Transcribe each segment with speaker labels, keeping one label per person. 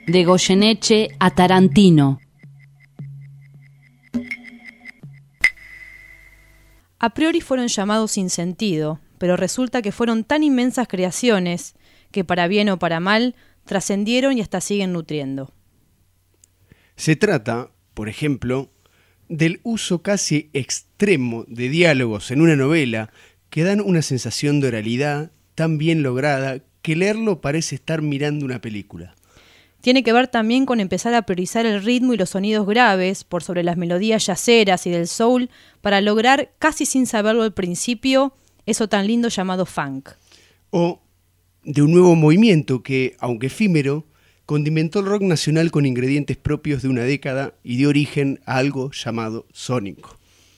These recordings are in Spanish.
Speaker 1: De Goyeneche a Tarantino.
Speaker 2: A priori fueron llamados sin sentido, pero resulta que fueron tan inmensas creaciones que para bien o para mal trascendieron y hasta siguen nutriendo.
Speaker 3: Se trata, por ejemplo, del uso casi extremo de diálogos en una novela que dan una sensación de oralidad tan bien lograda que leerlo parece estar mirando una película.
Speaker 2: Tiene que ver también con empezar a priorizar el ritmo y los sonidos graves por sobre las melodías yaceras y del soul para lograr, casi sin saberlo al principio, eso tan lindo llamado funk.
Speaker 3: O de un nuevo movimiento que, aunque efímero, condimentó el rock nacional con ingredientes propios de una década y dio origen a algo llamado sónico.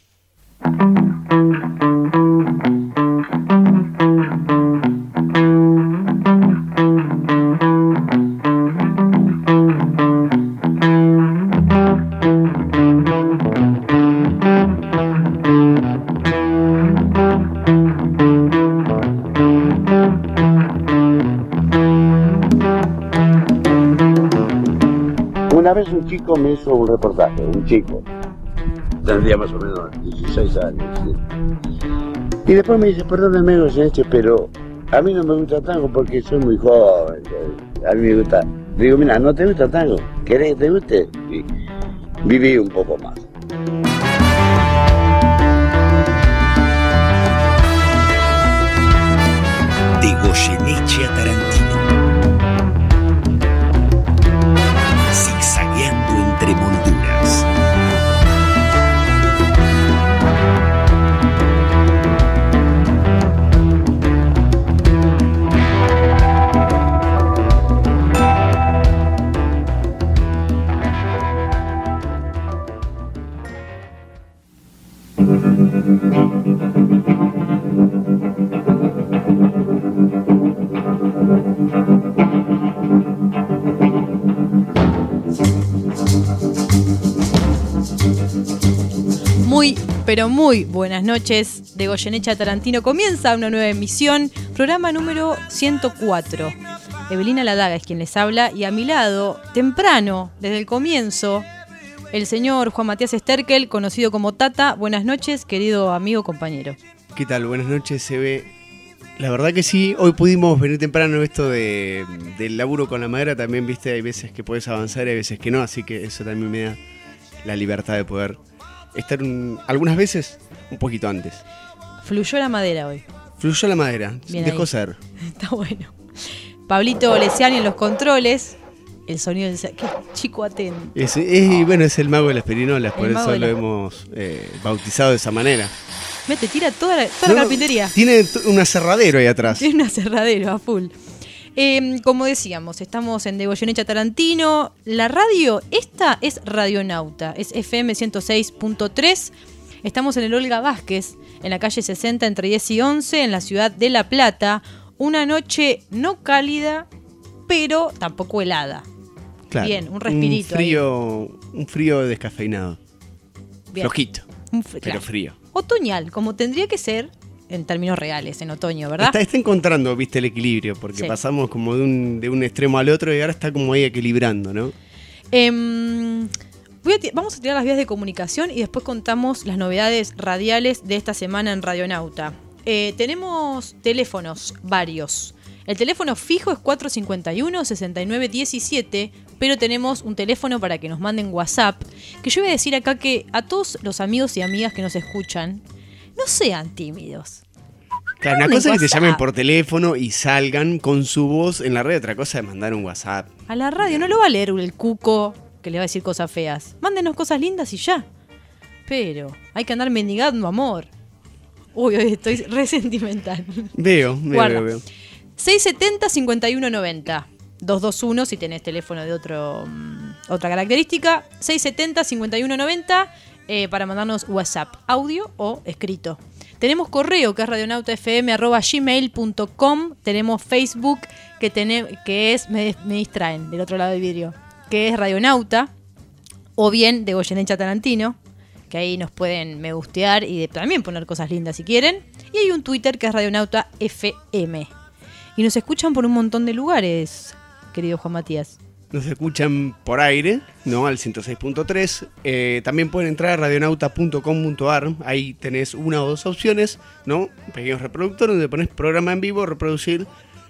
Speaker 4: Una vez un chico me hizo un reportaje, un chico, tendría más o menos 16 años, ¿sí? Y después me dice, perdóneme, Goyeneche, pero a mí no me gusta tango porque soy muy joven, a mí me gusta. Le digo, mira, ¿no te gusta tango? ¿Querés que te guste? Y viví un poco más.
Speaker 5: De Goyeneche a Tarantino. Zigzagueando entre molduras.
Speaker 2: Pero muy buenas noches, de Goyeneche a Tarantino. Comienza una nueva emisión, programa número 104. Evelina Ladaga es quien les habla y a mi lado, temprano, desde el comienzo, el señor Juan Matías Sterkel, conocido como Tata. Buenas noches, querido amigo, compañero.
Speaker 3: ¿Qué tal? Buenas noches, Sebe. La verdad que sí, hoy pudimos venir temprano. Esto del laburo con la madera también, viste, hay veces que puedes avanzar y hay veces que no, así que eso también me da la libertad de poder estar algunas veces un poquito antes.
Speaker 2: Fluyó la madera hoy.
Speaker 3: Fluyó la madera,
Speaker 2: bien
Speaker 3: dejó
Speaker 2: ahí.
Speaker 3: ser.
Speaker 2: Está bueno. Pablito Lesiani en los controles. El sonido del... ¡Qué chico atento!
Speaker 3: Bueno, es el mago de las perinolas, por eso lo hemos bautizado de esa manera.
Speaker 2: Te tira toda la carpintería.
Speaker 3: Tiene un aserradero ahí atrás.
Speaker 2: Tiene un aserradero a full. Como decíamos, estamos en De Goyeneche a Tarantino. La radio, esta es Radionauta, es FM 106.3. Estamos en el Olga Vázquez, en la calle 60 entre 10 y 11, en la ciudad de La Plata. Una noche no cálida, pero tampoco helada.
Speaker 3: Claro,
Speaker 2: bien, un respirito
Speaker 3: un frío descafeinado. Bien. Flojito, pero
Speaker 2: claro.
Speaker 3: frío.
Speaker 2: Otoñal, como tendría que ser en términos reales, en otoño, ¿verdad?
Speaker 3: Está encontrando, viste, el equilibrio, porque sí, pasamos como de un extremo al otro y ahora está como ahí equilibrando, ¿no?
Speaker 2: Vamos a tirar las vías de comunicación y después contamos las novedades radiales de esta semana en Radionauta. Tenemos teléfonos varios. El teléfono fijo es 451-6917, pero tenemos un teléfono para que nos manden WhatsApp, que yo voy a decir acá que a todos los amigos y amigas que nos escuchan, no sean tímidos.
Speaker 3: Claro, una cosa es que te llamen por teléfono y salgan con su voz en la red, otra cosa es mandar un WhatsApp.
Speaker 2: A la radio no lo va a leer el cuco que le va a decir cosas feas. Mándenos cosas lindas y ya. Pero hay que andar mendigando amor. Uy, hoy estoy re sentimental.
Speaker 3: Veo.
Speaker 2: 670-5190. 221 si tenés teléfono de otra característica. 670-5190 para mandarnos WhatsApp, audio o escrito. Tenemos correo que es radionautafm@gmail.com. Tenemos Facebook que es me distraen del otro lado del vidrio, que es Radionauta, o bien de Goyeneche a Tarantino, que ahí nos pueden me gustear y también poner cosas lindas si quieren. Y hay un Twitter que es Radionauta FM. Y nos escuchan por un montón de lugares, querido Juan Matías.
Speaker 3: nos escuchan por aire, ¿no? Al 106.3. También pueden entrar a radionauta.com.ar. Ahí tenés una o dos opciones, ¿no? Pequeños reproductores donde pones programa en vivo, reproducir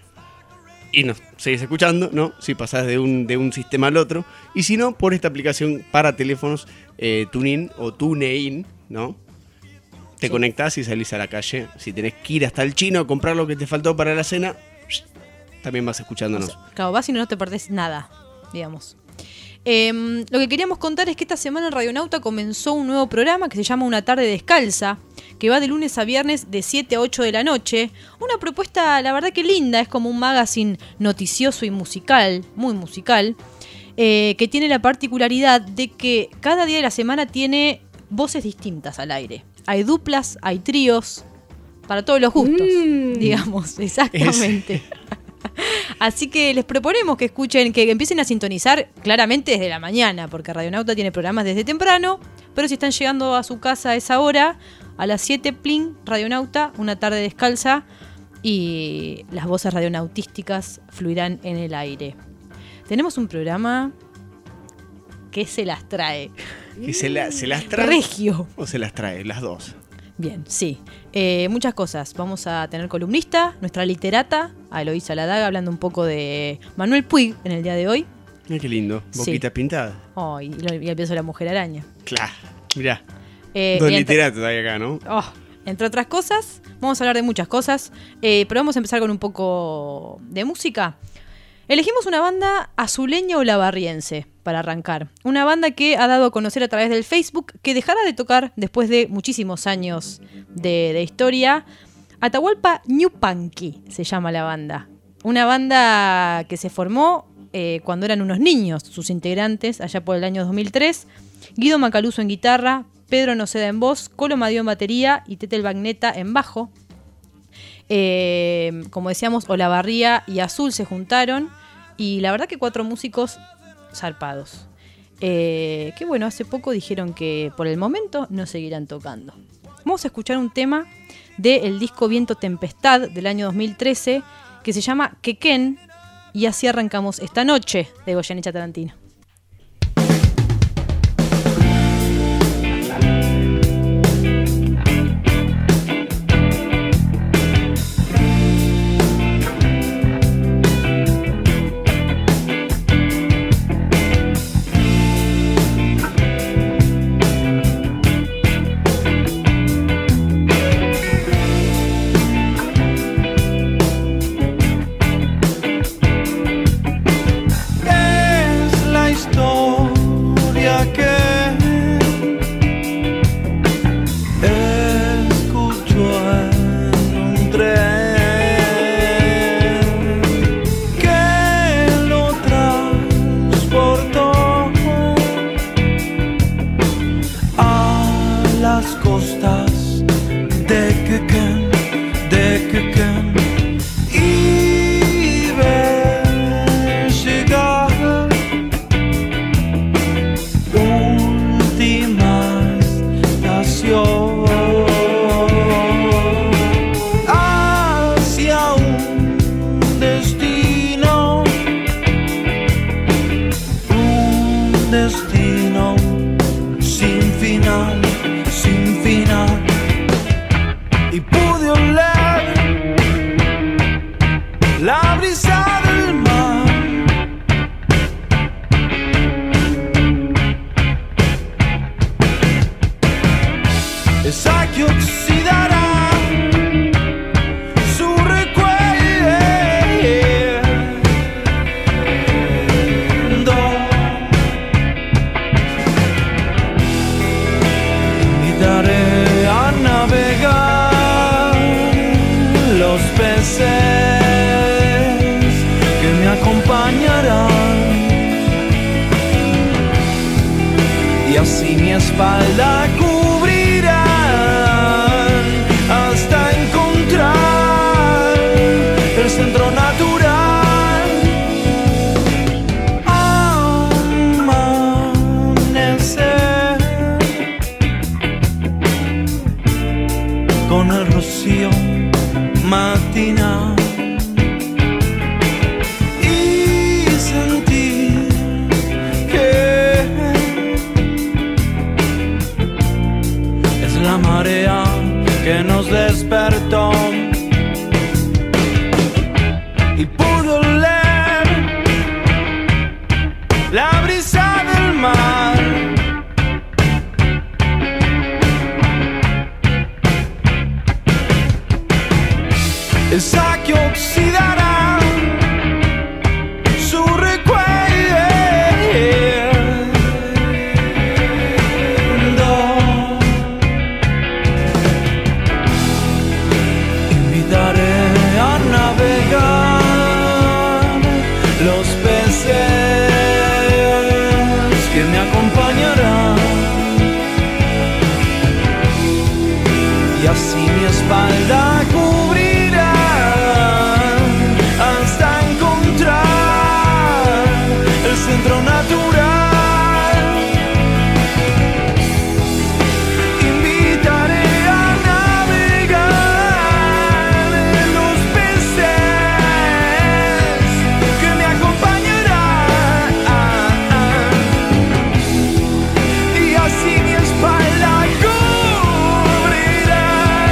Speaker 3: y nos seguís escuchando, ¿no? Si pasás de un sistema al otro. Y si no, por esta aplicación para teléfonos TuneIn o TuneIn, ¿no? Te conectás y salís a la calle. Si tenés que ir hasta el chino a comprar lo que te faltó para la cena, también vas escuchándonos.
Speaker 2: O sea, claro, vas y no te perdés nada, digamos. Lo que queríamos contar es que esta semana en Radionauta comenzó un nuevo programa que se llama Una tarde descalza, que va de lunes a viernes de 7 a 8 de la noche. Una propuesta, la verdad que linda, es como un magazine noticioso y musical, muy musical, que tiene la particularidad de que cada día de la semana tiene voces distintas al aire. Hay duplas, hay tríos, para todos los gustos, digamos, exactamente. Así que les proponemos que escuchen, que empiecen a sintonizar claramente desde la mañana, porque Radionauta tiene programas desde temprano, pero si están llegando a su casa a esa hora, a las 7, plin, Radionauta, una tarde descalza, y las voces radionautísticas fluirán en el aire. Tenemos un programa que se las trae.
Speaker 3: ¿Que se las trae?
Speaker 2: Regio.
Speaker 3: ¿O se las trae? Las dos.
Speaker 2: Bien, sí. Muchas cosas. Vamos a tener columnista, nuestra literata, a Eloísa Ladaga, hablando un poco de Manuel Puig en el día de hoy.
Speaker 3: Mira qué lindo. Boquita pintada.
Speaker 2: Oh, y el beso de la mujer araña.
Speaker 3: Claro, mirá. Dos literatos hay acá, ¿no?
Speaker 2: Oh, entre otras cosas, vamos a hablar de muchas cosas, pero vamos a empezar con un poco de música. Elegimos una banda azuleña o lavarriense para arrancar. Una banda que ha dado a conocer a través del Facebook que dejará de tocar después de muchísimos años de historia. Atahualpa Ñupanqui se llama la banda. Una banda que se formó cuando eran unos niños, sus integrantes, allá por el año 2003. Guido Macaluso en guitarra, Pedro Noceda en voz, Colo Madio en batería y Tetel Bagneta en bajo. Como decíamos, Olavarría y Azul se juntaron y la verdad que 4 músicos zarpados. Que bueno, hace poco dijeron que por el momento no seguirán tocando. Vamos a escuchar un tema del disco Viento Tempestad del año 2013 que se llama Quequén, y así arrancamos esta noche de Goyeneche Tarantino.
Speaker 6: Espalda cubrirán hasta encontrar el centro natural. Amanecer con el rocío matinal y sentir que me acompañarán. Y así mi espalda cubrirá hasta encontrar el centro natural. Invitaré a navegar en los peces que me acompañarán. Y así mi espalda cubrirá.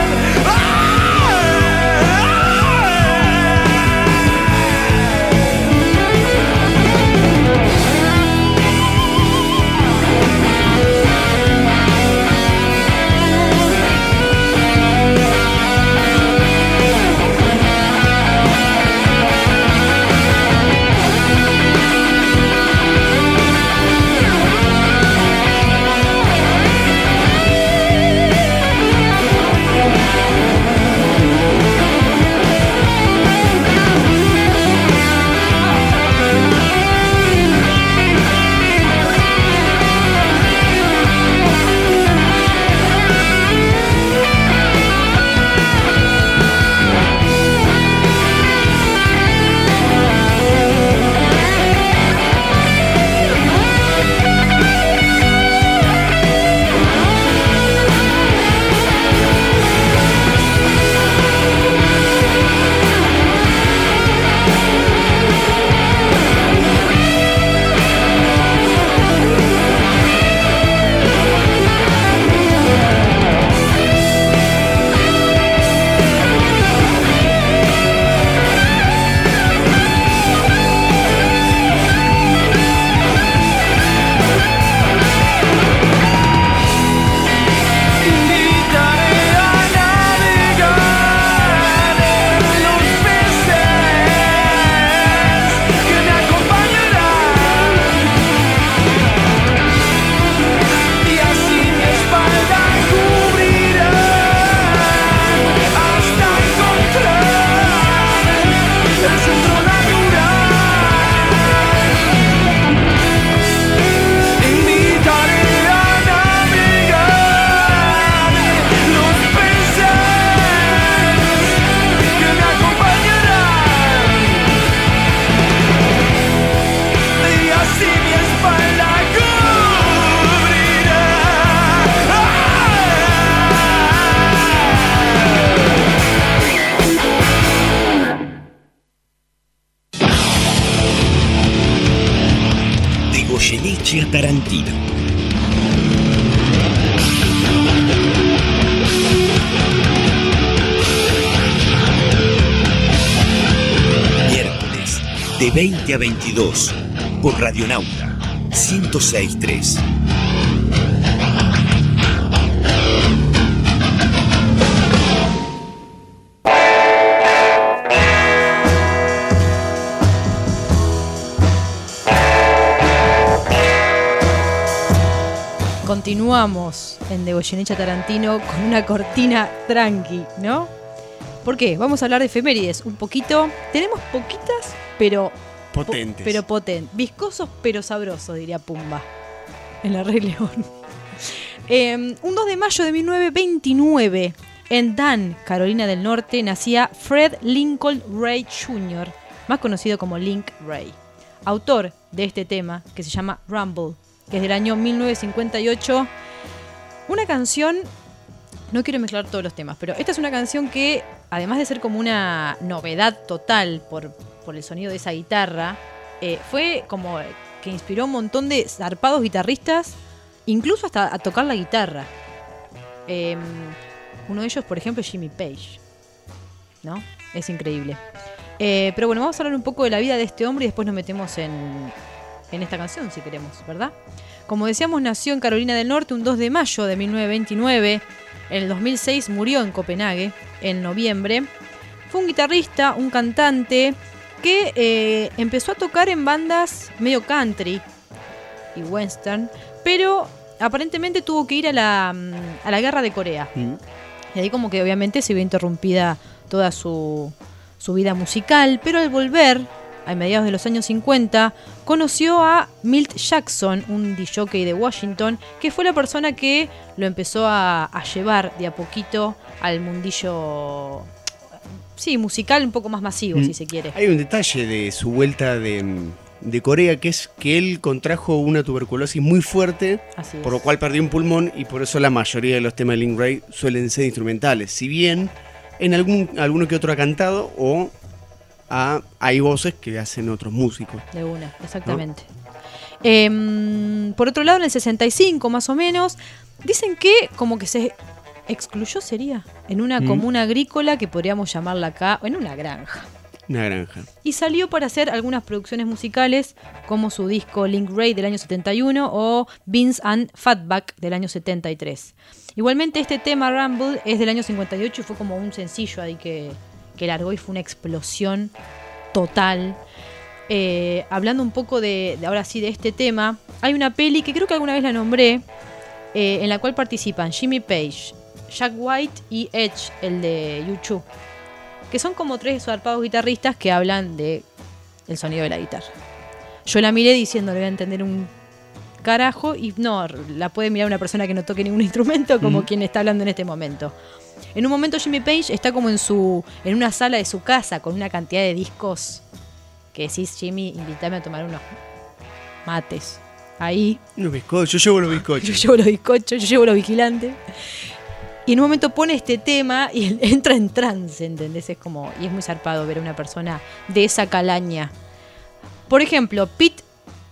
Speaker 5: Goyeneche a Tarantino. Miércoles de 20 a 22 por Radionauta 106.3.
Speaker 2: Continuamos en De Goyeneche a Tarantino con una cortina tranqui, ¿no? ¿Por qué? Vamos a hablar de efemérides un poquito. Tenemos poquitas, pero
Speaker 3: potentes.
Speaker 2: Pero potentes. Viscosos, pero sabrosos, diría Pumba en La Rey León. Un 2 de mayo de 1929, en Dan, Carolina del Norte, nacía Fred Lincoln Ray Jr., más conocido como Link Ray, autor de este tema que se llama Rumble, que es del año 1958. Una canción, no quiero mezclar todos los temas, pero esta es una canción que, además de ser como una novedad total por el sonido de esa guitarra, fue como que inspiró a un montón de zarpados guitarristas, incluso hasta a tocar la guitarra. Uno de ellos, por ejemplo, es Jimmy Page, ¿no? Es increíble. Pero bueno, vamos a hablar un poco de la vida de este hombre y después nos metemos en esta canción, si queremos, ¿verdad? Como decíamos, nació en Carolina del Norte un 2 de mayo de 1929. En el 2006 murió en Copenhague, en noviembre. Fue un guitarrista, un cantante que empezó a tocar en bandas medio country y western, pero aparentemente tuvo que ir a la guerra de Corea. Y ahí como que obviamente se vio interrumpida toda su vida musical, pero al volver a mediados de los años 50, conoció a Milt Jackson, un disc-jockey de Washington, que fue la persona que lo empezó a llevar de a poquito al mundillo, sí, musical un poco más masivo, si se quiere.
Speaker 3: Hay un detalle de su vuelta de Corea, que es que él contrajo una tuberculosis muy fuerte,
Speaker 2: Así es.
Speaker 3: por lo cual perdió un pulmón, y por eso la mayoría de los temas de Link Wray suelen ser instrumentales. Si bien en alguno que otro ha cantado, o hay voces que hacen otros músicos.
Speaker 2: De una, exactamente. Por otro lado, en el 65 más o menos, dicen que como que se excluyó, sería, en una comuna agrícola que podríamos llamarla acá, en una granja.
Speaker 3: Una granja.
Speaker 2: Y salió para hacer algunas producciones musicales, como su disco Link Wray del año 71 o Beans and Fatback del año 73. Igualmente este tema Rumble es del año 58 y fue como un sencillo ahí que largó y fue una explosión total. Hablando un poco de ahora sí de este tema, hay una peli que creo que alguna vez la nombré, en la cual participan Jimmy Page, Jack White y Edge, el de U2, que son como tres zarpados guitarristas que hablan de el sonido de la guitarra. Yo la miré diciendo, le voy a entender un carajo, y no, la puede mirar una persona que no toque ningún instrumento, como quien está hablando en este momento. En un momento Jimmy Page está como en una sala de su casa con una cantidad de discos que decís, Jimmy, invítame a tomar unos mates. Ahí.
Speaker 3: Unos bizcochos, yo llevo los bizcochos.
Speaker 2: Yo llevo los bizcochos, yo llevo los vigilantes. Y en un momento pone este tema y él entra en trance, ¿entendés? Es como, y es muy zarpado ver a una persona de esa calaña. Por ejemplo, Pete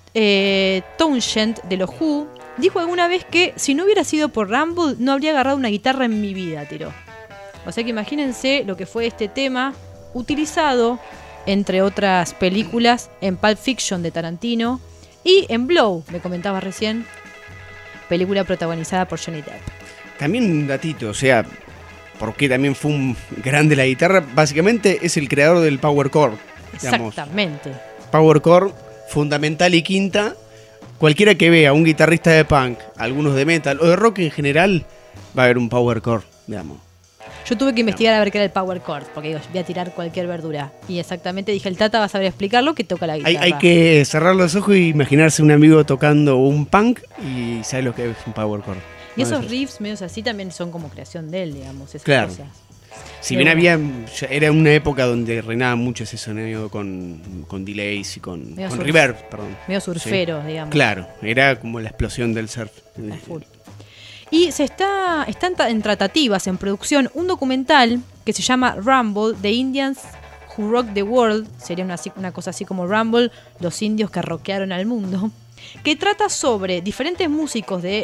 Speaker 2: Townshend de los Who dijo alguna vez que si no hubiera sido por Rumble no habría agarrado una guitarra en mi vida, tiró. O sea que imagínense lo que fue este tema utilizado, entre otras películas, en Pulp Fiction de Tarantino y en Blow, me comentaba recién, película protagonizada por Johnny Depp.
Speaker 3: También un datito, o sea, porque también fue un grande la guitarra, básicamente es el creador del power chord. Digamos.
Speaker 2: Exactamente.
Speaker 3: Power chord, fundamental y quinta. Cualquiera que vea un guitarrista de punk, algunos de metal o de rock en general, va a haber un power chord, digamos.
Speaker 2: Yo tuve que investigar a ver qué era el power chord, porque digo, voy a tirar cualquier verdura. Y exactamente dije, el Tata va a saber explicarlo, que toca la guitarra.
Speaker 3: Hay que cerrar los ojos y imaginarse un amigo tocando un punk y sabe lo que es un power chord.
Speaker 2: Y esos riffs medios así también son como creación de él, digamos, esas
Speaker 3: Claro.
Speaker 2: cosas.
Speaker 3: Si bien era una época donde reinaba mucho ese sonido con delays y con reverb, perdón.
Speaker 2: Medio surfero, digamos.
Speaker 3: Claro, era como la explosión del surf.
Speaker 2: A full. Y está en tratativas, en producción, un documental que se llama Rumble, The Indians Who Rock the World, sería una cosa así como Rumble, los indios que rockearon al mundo, que trata sobre diferentes músicos de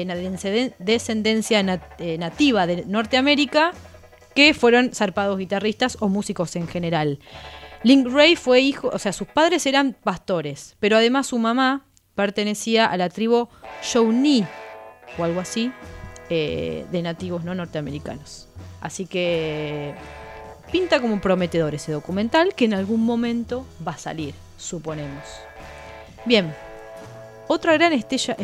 Speaker 2: descendencia nativa de Norteamérica que fueron zarpados guitarristas o músicos en general. Link Wray fue hijo, o sea, sus padres eran pastores, pero además su mamá pertenecía a la tribu Shawnee o algo así, de nativos no norteamericanos. Así que pinta como prometedor ese documental que en algún momento va a salir, suponemos. Bien, otra gran estrella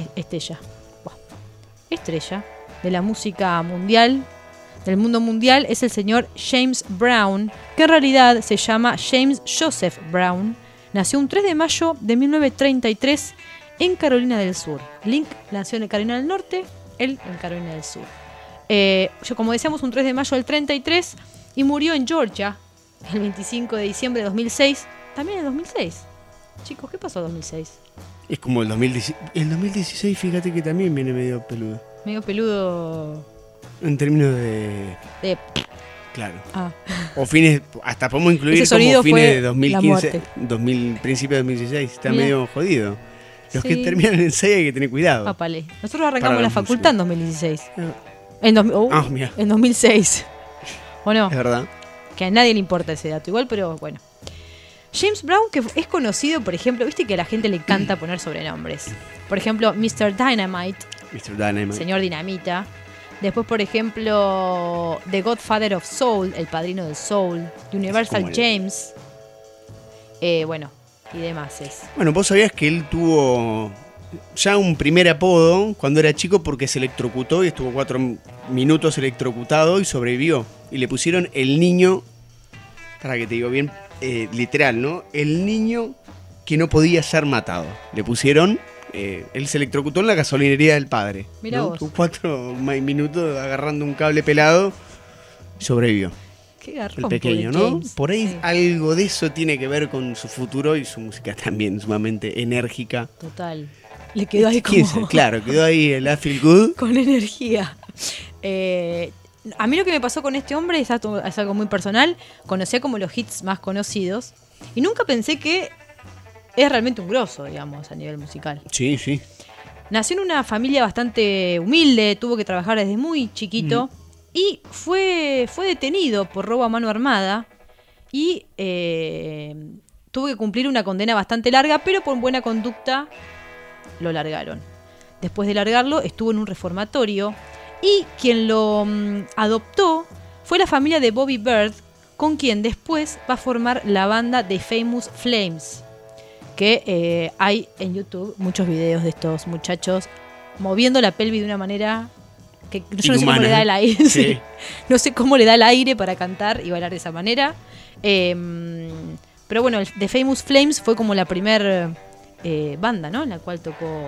Speaker 2: de la música mundial, del mundo mundial, es el señor James Brown, que en realidad se llama James Joseph Brown. Nació un 3 de mayo de 1933 en Carolina del Sur. Link nació en Carolina del Norte, él en Carolina del Sur. Como decíamos, un 3 de mayo del 33 y murió en Georgia el 25 de diciembre de 2006. También en 2006. Chicos, ¿qué pasó en 2006?
Speaker 3: Es como el 2016, fíjate que también viene medio peludo.
Speaker 2: Medio peludo.
Speaker 3: En términos de... Claro.
Speaker 2: Ah.
Speaker 3: O fines, hasta podemos incluir
Speaker 2: Ese
Speaker 3: como
Speaker 2: sonido
Speaker 3: fines
Speaker 2: fue
Speaker 3: de
Speaker 2: la
Speaker 3: 2015,
Speaker 2: muerte.
Speaker 3: Principio de 2016. Está
Speaker 2: Mirá.
Speaker 3: medio jodido. Los que
Speaker 2: Sí.
Speaker 3: terminan en 6 hay que tener cuidado.
Speaker 2: Papale. Nosotros arrancamos
Speaker 3: Para
Speaker 2: la
Speaker 3: la
Speaker 2: facultad en 2016.
Speaker 3: Mira.
Speaker 2: En 2006. ¿O no?
Speaker 3: Es verdad.
Speaker 2: Que a nadie le importa ese dato igual, pero bueno. James Brown, que es conocido, por ejemplo, viste que a la gente le encanta poner sobrenombres. Por ejemplo, Mr. Dynamite,
Speaker 3: Mr. Dynamite.
Speaker 2: señor Dinamita. Después, por ejemplo, The Godfather of Soul, el padrino del soul. Universal
Speaker 3: como el-
Speaker 2: James. Bueno, y demás es.
Speaker 3: Bueno, vos sabías que él tuvo ya un primer apodo cuando era chico porque se electrocutó y estuvo 4 minutos electrocutado y sobrevivió. Y le pusieron el niño, para que te digo bien, literal, ¿no? El niño que no podía ser matado. Le pusieron, él se electrocutó en la gasolinería del padre.
Speaker 2: Mirá
Speaker 3: ¿no?
Speaker 2: vos.
Speaker 3: Tuvo 4 minutos agarrando un cable pelado y sobrevivió.
Speaker 2: Qué garrón,
Speaker 3: El pequeño,
Speaker 2: pobre
Speaker 3: ¿no?
Speaker 2: James.
Speaker 3: Por ahí
Speaker 2: Sí,
Speaker 3: algo de eso tiene que ver con su futuro y su música también sumamente enérgica.
Speaker 2: total. Le quedó ahí
Speaker 3: ¿Quién
Speaker 2: como...
Speaker 3: sabe? Claro, quedó ahí el I Feel Good.
Speaker 2: con energía. A mí lo que me pasó con este hombre es algo muy personal. Conocía como los hits más conocidos y nunca pensé que es realmente un grosso, digamos, a nivel musical.
Speaker 3: Sí, sí.
Speaker 2: Nació en una familia bastante humilde, tuvo que trabajar desde muy chiquito y fue detenido por robo a mano armada y tuvo que cumplir una condena bastante larga, pero por buena conducta lo largaron. Después de largarlo, estuvo en un reformatorio y quien lo adoptó fue la familia de Bobby Bird, con quien después va a formar la banda The Famous Flames, que hay en YouTube muchos videos de estos muchachos moviendo la pelvis de una manera que yo no sé cómo
Speaker 3: Inhumana,
Speaker 2: le da el aire.
Speaker 3: sí.
Speaker 2: Sí. No sé cómo le da el aire para cantar y bailar de esa manera. Pero bueno, el The Famous Flames fue como la primer banda, ¿no? En la cual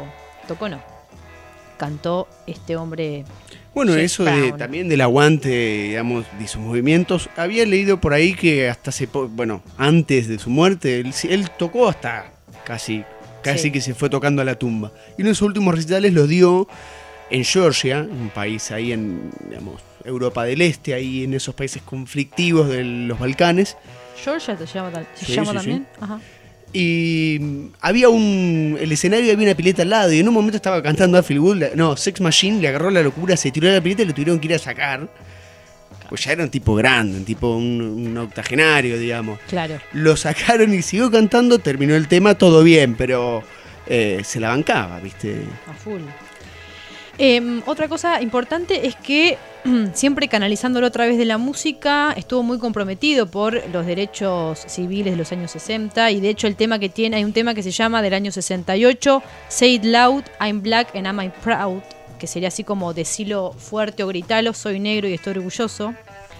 Speaker 2: cantó este hombre.
Speaker 3: Bueno,
Speaker 2: James
Speaker 3: eso
Speaker 2: Brown.
Speaker 3: también del aguante, digamos, de sus movimientos. Había leído por ahí que hasta antes de su muerte, él tocó hasta casi
Speaker 2: Sí.
Speaker 3: que se fue tocando a la tumba. Y uno de sus últimos recitales los dio en Georgia, un país ahí en, digamos, Europa del Este, ahí en esos países conflictivos de los Balcanes.
Speaker 2: Georgia se llama
Speaker 3: Sí,
Speaker 2: también.
Speaker 3: sí.
Speaker 2: Ajá.
Speaker 3: Y había el escenario, había una pileta al lado, y en un momento estaba cantando I Feel Good, Sex Machine, le agarró la locura, se tiró de la pileta y lo tuvieron que ir a sacar. Pues ya era un tipo grande, un tipo un octogenario, digamos.
Speaker 2: Claro.
Speaker 3: Lo sacaron y siguió cantando, terminó el tema, todo bien, pero se la bancaba, ¿viste?
Speaker 2: A full. Otra cosa importante es que siempre canalizándolo a través de la música, estuvo muy comprometido por los derechos civiles de los años 60 y de hecho el tema que tiene, hay un tema que se llama del año 68, Say It Loud, I'm Black and I'm Proud, que sería así como decilo fuerte o gritalo, soy negro y estoy orgulloso.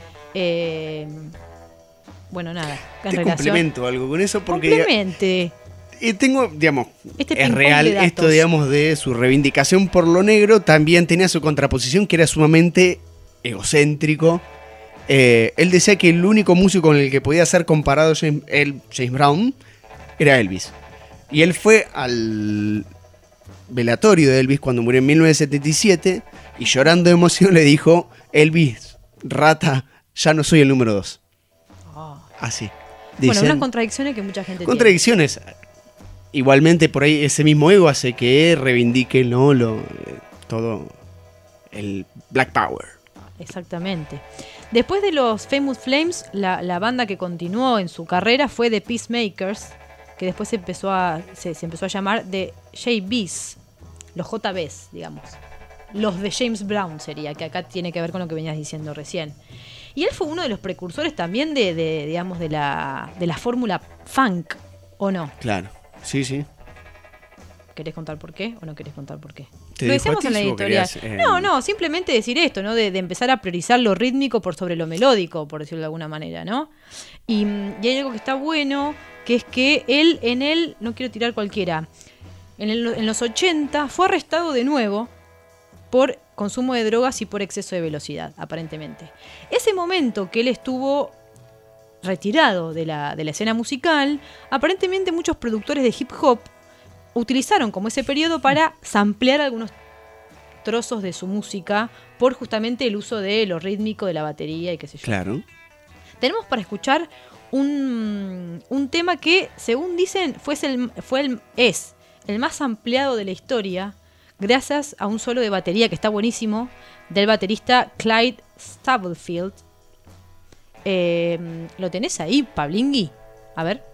Speaker 2: Bueno, nada.
Speaker 3: Te complemento algo con eso porque
Speaker 2: Complemente.
Speaker 3: tengo, digamos,
Speaker 2: Este
Speaker 3: es
Speaker 2: ping-pong
Speaker 3: real
Speaker 2: de datos.
Speaker 3: esto, digamos, de su reivindicación por lo negro. También tenía su contraposición que era sumamente egocéntrico. Él decía que el único músico con el que podía ser comparado James Brown era Elvis. Y él fue al velatorio de Elvis cuando murió en 1977 y llorando de emoción le dijo: Elvis, rata, ya no soy el número 2. Así.
Speaker 2: Bueno,
Speaker 3: Dicen,
Speaker 2: unas contradicciones que mucha gente
Speaker 3: contradicciones. Igualmente por ahí ese mismo ego hace que reivindique, ¿no? Todo el Black Power.
Speaker 2: tiene. Exactamente. Después de los Famous Flames, la banda que continuó en su carrera fue The Peacemakers, que después se empezó a llamar The JBs, los JBs, digamos. Los de James Brown sería, que acá tiene que ver con lo que venías diciendo recién. Y él fue uno de los precursores también digamos, de la fórmula funk, ¿o no?
Speaker 3: Claro, sí, sí.
Speaker 2: ¿Querés contar por qué o no querés contar por qué?
Speaker 3: ¿Te
Speaker 2: Lo
Speaker 3: dijo a
Speaker 2: decíamos
Speaker 3: ti
Speaker 2: en la
Speaker 3: o
Speaker 2: editorial.
Speaker 3: querías,
Speaker 2: No, simplemente decir esto, ¿no? De empezar a priorizar lo rítmico por sobre lo melódico, por decirlo de alguna manera, ¿no? Y hay algo que está bueno, que es que él, no quiero tirar cualquiera, en los 80 fue arrestado de nuevo por consumo de drogas y por exceso de velocidad, aparentemente. Ese momento que él estuvo retirado de la escena musical, aparentemente muchos productores de hip hop utilizaron como ese periodo para samplear algunos trozos de su música por justamente el uso de lo rítmico de la batería y qué sé yo.
Speaker 3: Claro.
Speaker 2: Tenemos para escuchar un tema que, según dicen, es el más ampliado de la historia, gracias a un solo de batería que está buenísimo, del baterista Clyde Stubblefield. ¿Lo tenés ahí, Pablingui? A ver.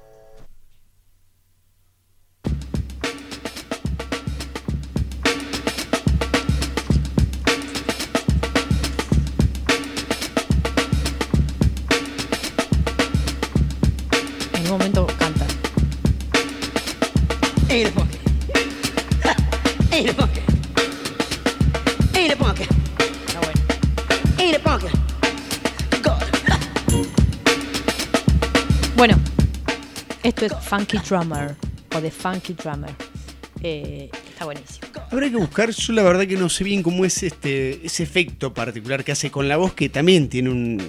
Speaker 2: En un momento canta.
Speaker 7: Ain't a punk. Ain't a punk. Ain't a punk.
Speaker 2: Está bueno.
Speaker 7: Ain't a punk. God.
Speaker 2: Bueno, Esto es Funky Drummer o The Funky Drummer. Está buenísimo.
Speaker 3: Habrá que buscar, yo la verdad que no sé bien cómo es ese efecto particular que hace con la voz, que también tiene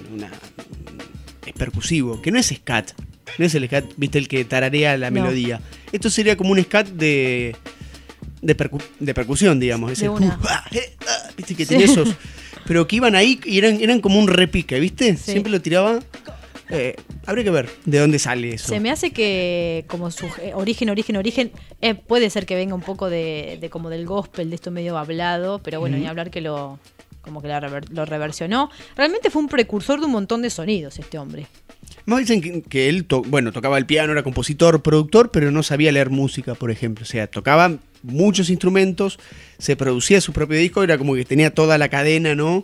Speaker 3: es percusivo, que no es scat, no es el scat, viste, el que tararea la melodía. Esto sería como un scat de percusión, digamos, ese viste que tiene esos, pero que iban ahí y eran como un repique, viste, siempre lo tiraba. Habría que ver de dónde sale eso.
Speaker 2: Se me hace que como su origen, puede ser que venga un poco de como del gospel, de esto medio hablado, pero bueno, ni hablar que lo reversionó. Realmente fue un precursor de un montón de sonidos este hombre.
Speaker 3: Más dicen que él tocaba el piano, era compositor, productor, pero no sabía leer música, por ejemplo. O sea, tocaba muchos instrumentos, se producía su propio disco, era como que tenía toda la cadena, ¿no?,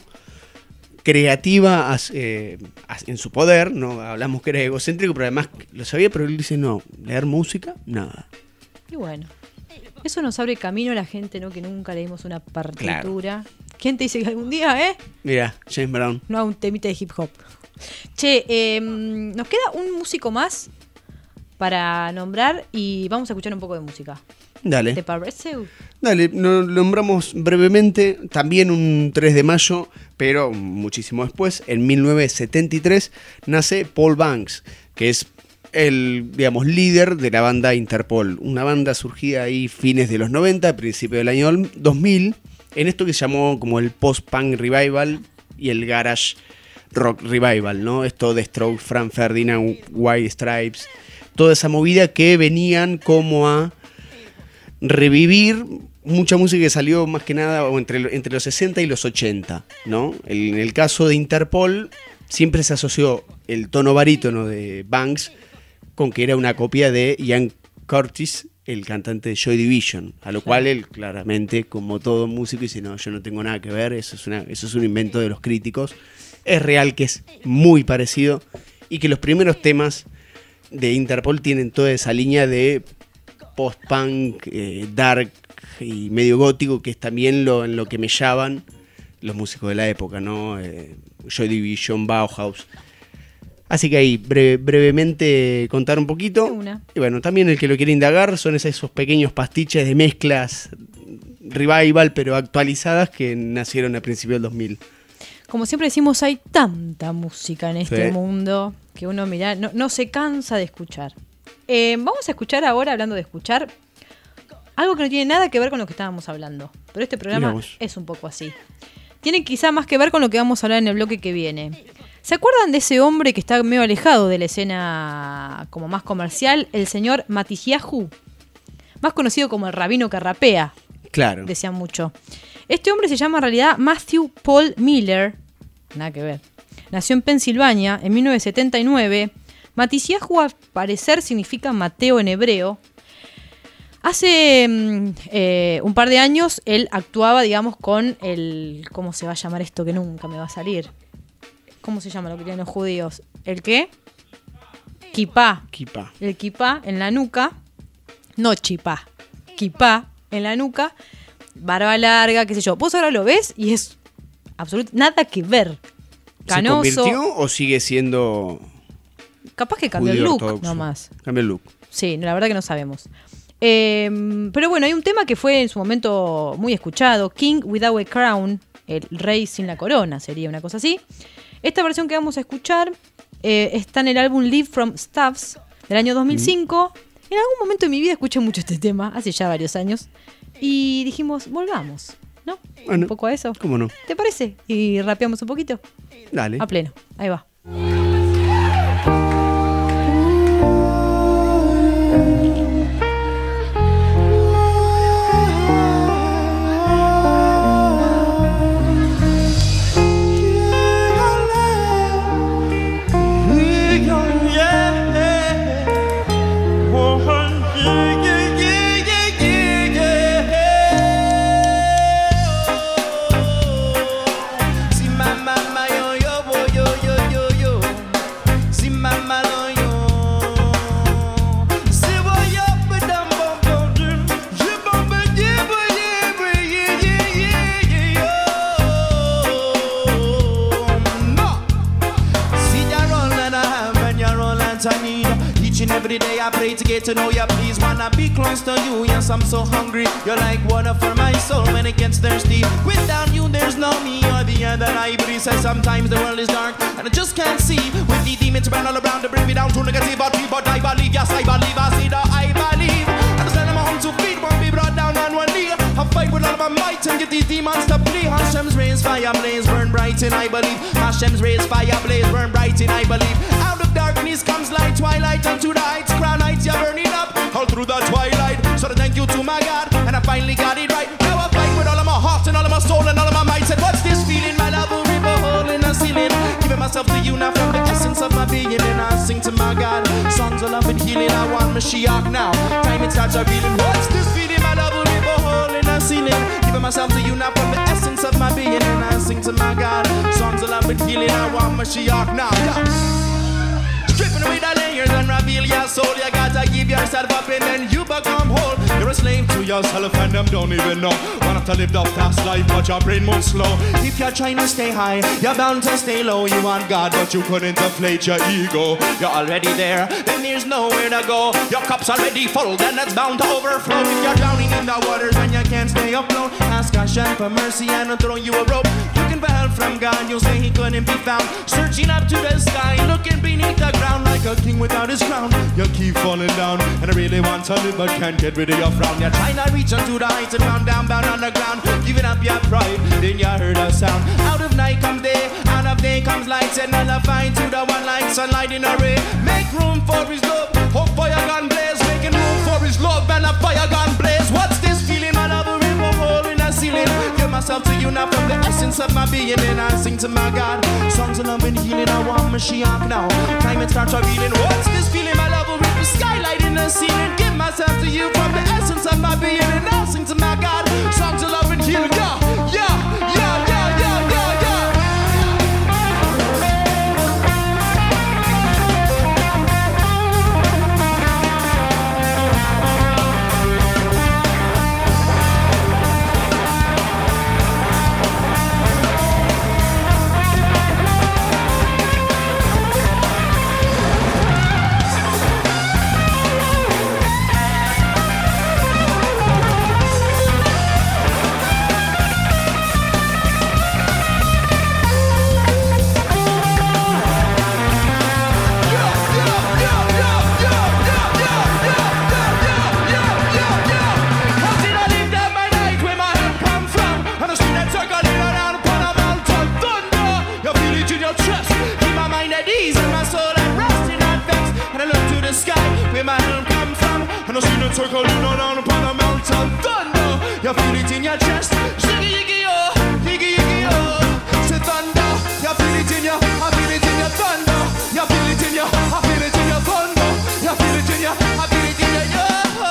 Speaker 3: creativa en su poder, no hablamos que era egocéntrico, pero además lo sabía, pero él dice, no, leer música, nada.
Speaker 2: Y bueno, eso nos abre camino a la gente, ¿no?, que nunca leímos una partitura. Claro. ¿Quién te dice que algún día,
Speaker 3: Mira, James Brown.
Speaker 2: No, un temita de hip hop. Che, nos queda un músico más para nombrar y vamos a escuchar un poco de música.
Speaker 3: Dale.
Speaker 2: ¿Te parece?
Speaker 3: Dale, nos nombramos brevemente, también un 3 de mayo, pero muchísimo después, en 1973, nace Paul Banks, que es el, digamos, líder de la banda Interpol, una banda surgida ahí fines de los 90, principio del año 2000, en esto que se llamó como el post-punk revival y el garage rock revival, ¿no? Esto de Strokes, Frank Ferdinand, White Stripes, toda esa movida que venían como a revivir mucha música que salió más que nada entre los 60 y los 80, ¿no? En el caso de Interpol siempre se asoció el tono barítono de Banks con que era una copia de Ian Curtis, el cantante de Joy Division, a lo cual él claramente, como todo músico, dice, no, yo no tengo nada que ver, eso es un invento de los críticos. Es real que es muy parecido y que los primeros temas de Interpol tienen toda esa línea de post-punk, dark y medio gótico, que es también en lo que mellaban los músicos de la época, ¿no? Joy Division, Bauhaus. Así que ahí, brevemente contar un poquito. Y bueno, también el que lo quiere indagar son esos pequeños pastiches de mezclas revival, pero actualizadas, que nacieron a principios del 2000.
Speaker 2: Como siempre decimos, hay tanta música en este mundo que uno, mirá, no se cansa de escuchar. Vamos a escuchar ahora, hablando de escuchar, algo que no tiene nada que ver con lo que estábamos hablando. Pero este programa es un poco así. Tiene quizá más que ver con lo que vamos a hablar en el bloque que viene. ¿Se acuerdan de ese hombre que está medio alejado de la escena como más comercial? El señor Matisyahu, más conocido como el rabino que rapea.
Speaker 3: Claro.
Speaker 2: Decían mucho. Este hombre se llama en realidad Matthew Paul Miller. Nada que ver. Nació en Pensilvania en 1979. Matisyahu, al parecer, significa Mateo en hebreo. Hace un par de años él actuaba, digamos, con el... ¿Cómo se va a llamar esto que nunca me va a salir? ¿Cómo se llama lo que tienen los judíos? ¿El qué? Kipá. El kipá en la nuca. No chipá. Kipá en la nuca. Barba larga, qué sé yo. Vos ahora lo ves y es absolutamente nada que ver. Canoso.
Speaker 3: ¿Se convirtió o sigue siendo...?
Speaker 2: Capaz que cambió el look
Speaker 3: ortodoxo.
Speaker 2: nomás.
Speaker 3: Cambió el look.
Speaker 2: Sí, la verdad que no sabemos. Pero bueno, hay un tema que fue en su momento muy escuchado. King Without a Crown. El rey sin la corona, sería una cosa así. Esta versión que vamos a escuchar está en el álbum Live from Stuffs del año 2005. En algún momento de mi vida escuché mucho este tema, hace ya varios años. Y dijimos, volvamos, ¿no?
Speaker 3: Bueno,
Speaker 2: un poco a eso.
Speaker 3: ¿Cómo no?
Speaker 2: ¿Te parece? Y rapeamos un poquito.
Speaker 3: Dale.
Speaker 2: A pleno, ahí va.
Speaker 6: See my yo yo yo yo yo yo. every day I pray to get to know you. Please wanna be close to you. Yes, I'm so hungry. You're like water for my soul when it gets thirsty. Without you, there's no me. You're the air that I breathe. Says sometimes the world is dark and I just can't see. With the demons run all around to bring me down to negativity, but I believe, yes, I believe. I see that I believe. Understand I'm home to feet, won't be brought down on one knee. I fight with all of my might and get these demons to flee. Hashem's rays, fire blaze, burn bright in I believe. Hashem's rays, fire blaze, burn bright in I believe. Out of darkness comes light, twilight unto the heights. Crown heights, you're burning up all through the twilight. So thank you to my God, and I finally got it right. Now I fight with all of my heart and all of my soul and all of my might. Said, what's this feeling? My love will rip a hole in the ceiling. Giving myself to you now from the essence of my being. And I sing to my God, songs of love and healing. I want Mashiach now. Time it starts revealing. What's this feeling? My love will rip a hole in the ceiling. Giving myself to you now from the essence of my being. And I sing to my God, songs of love and healing. I want Mashiach now. Yeah. Stripping away the layers and reveal your soul. You gotta give yourself up and then you become whole. You're a slave to yourself and them don't even know. Want to live the fast life but your brain moves slow. If you're trying to stay high, you're bound to stay low. You want God but you couldn't inflate your ego. You're already there, then there's nowhere to go. Your cup's already full, then it's bound to overflow. If you're drowning in the waters and you can't stay afloat, ask Hashem for mercy and I'll throw you a rope. Looking for help from God, you'll say he couldn't be found. Searching up to the sky, looking beneath the ground. Like a king without his crown, you keep falling down. And I really want to live but can't get rid of your frown. You're trying to reach onto the heights and round down, bound on the ground. Giving up your pride, then you heard a sound. Out of night comes day, out of day comes light. And nullify to the one like sunlight in a ray. Make room for his love, hope fire gun blaze. Making room for his love and a fire gun blaze. What's this feeling? My love will rip a hole in the ceiling. Give myself to you now from the essence of my being. And I sing to my God, songs of love and healing. I want Mashiach now. Time it starts revealing. What's this feeling? My love will rip the skylight in the ceiling. Give myself to you from the essence of my being. And I sing to my God, songs of love and healing. Yeah, yeah, yeah, yeah, yeah, yeah, yeah. Circling around upon a mountain thunder. You feel it in your chest. Shiggy yiggy yo, yiggy yiggy yo. Say thunder. You feel it in your, I feel it in your thunder. You feel it in your, I feel it in your thunder. You feel it in your, I feel it in your yo.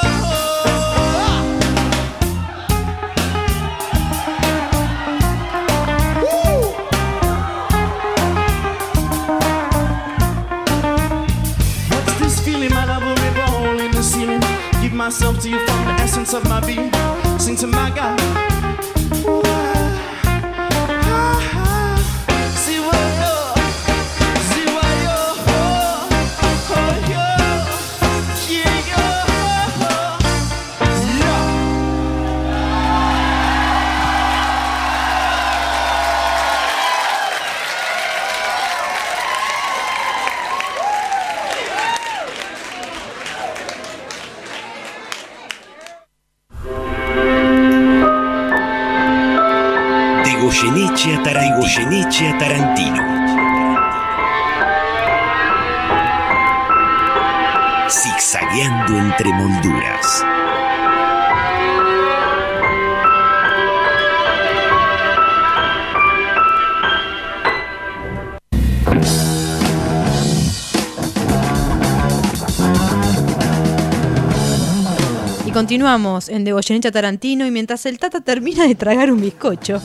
Speaker 6: What's this feeling? My love will rip a hole in the ceiling. Give myself to you from the essence of my being. Sing to my God. See what you, see what you, oh, yeah,
Speaker 5: Goyeneche a Tarantino. Zigzagueando entre molduras.
Speaker 2: Y continuamos en De Goyeneche a Tarantino y mientras el Tata termina de tragar un bizcocho.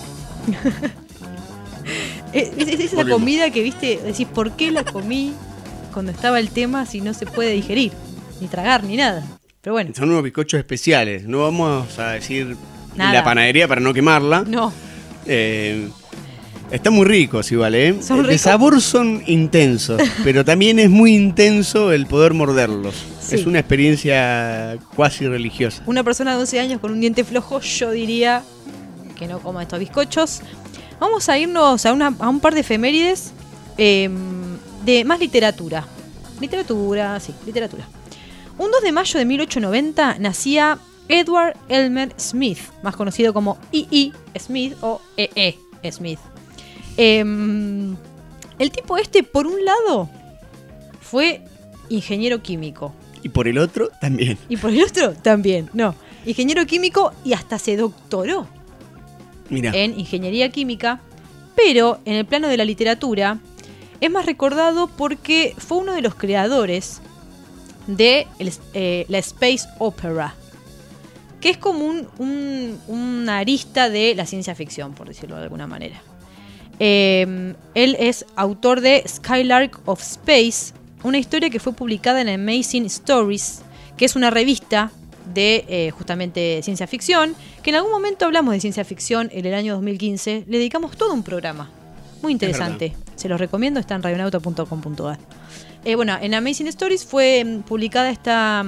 Speaker 2: Es esa comida que, viste, decís, ¿por qué la comí cuando estaba el tema si no se puede digerir? Ni tragar, ni nada. Pero bueno.
Speaker 3: Son unos bizcochos especiales. No vamos a decir
Speaker 2: nada.
Speaker 3: La panadería para no quemarla.
Speaker 2: No.
Speaker 3: Están muy ricos igual, ¿eh?
Speaker 2: ¿Son
Speaker 3: De
Speaker 2: ricos?
Speaker 3: sabor son intensos, pero también es muy intenso el poder morderlos.
Speaker 2: Sí.
Speaker 3: Es una experiencia cuasi religiosa.
Speaker 2: Una persona de 11 años con un diente flojo, yo diría que no coma estos bizcochos. Vamos a irnos a un par de efemérides de más literatura. Literatura. Un 2 de mayo de 1890 nacía Edward Elmer Smith, más conocido como E.E. Smith o E.E. Smith. El tipo por un lado, fue ingeniero químico.
Speaker 3: Y por el otro, también.
Speaker 2: Y por el otro, también. No, ingeniero químico y hasta se doctoró
Speaker 3: Mira,
Speaker 2: en ingeniería química. Pero en el plano de la literatura, es más recordado porque fue uno de los creadores de la Space Opera, que es como una arista de la ciencia ficción, por decirlo de alguna manera. Él es autor de Skylark of Space, una historia que fue publicada en Amazing Stories, que es una revista de justamente ciencia ficción, que en algún momento hablamos de ciencia ficción en el año 2015, le dedicamos todo un programa. Muy interesante. Se los recomiendo, está en radionauta.com.ar. Bueno, en Amazing Stories fue publicada esta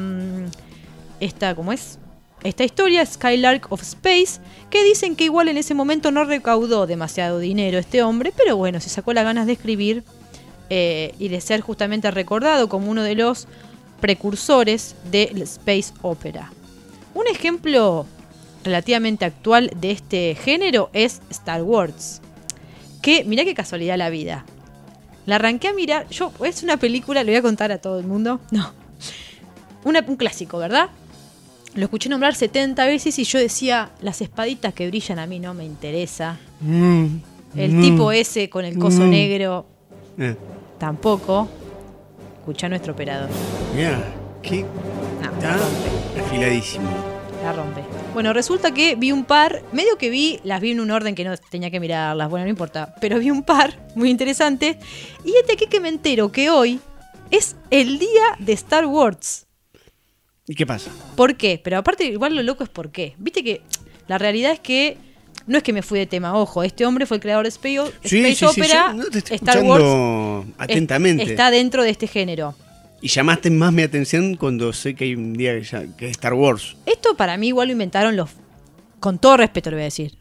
Speaker 2: historia, Skylark of Space, que dicen que igual en ese momento no recaudó demasiado dinero este hombre, pero bueno, se sacó las ganas de escribir y de ser justamente recordado como uno de los precursores del Space Opera. Un ejemplo relativamente actual de este género es Star Wars, que mirá qué casualidad la vida. La arranqué a mirar, es una película, le voy a contar a todo el mundo, un clásico, ¿verdad? Lo escuché nombrar 70 veces y yo decía, las espaditas que brillan a mí no me interesa. El tipo ese con el coso negro, tampoco. Escuchá a nuestro operador.
Speaker 3: mira, qué
Speaker 2: No,
Speaker 3: está afiladísimo.
Speaker 2: la rompe. Bueno, resulta que vi un par, las vi en un orden que no tenía que mirarlas, bueno, no importa, pero vi un par muy interesantes. Y aquí que me entero que hoy es el día de Star Wars.
Speaker 3: ¿Y qué pasa?
Speaker 2: ¿Por qué? Pero aparte, igual lo loco es por qué. Viste que la realidad es que no es que me fui de tema, ojo, este hombre fue el creador de Space Opera.
Speaker 3: yo no te estoy
Speaker 2: Star
Speaker 3: escuchando
Speaker 2: Wars
Speaker 3: atentamente.
Speaker 2: está dentro de este género.
Speaker 3: Y llamaste más mi atención cuando sé que hay un día que es Star Wars.
Speaker 2: Esto para mí igual lo inventaron con todo respeto lo voy a decir,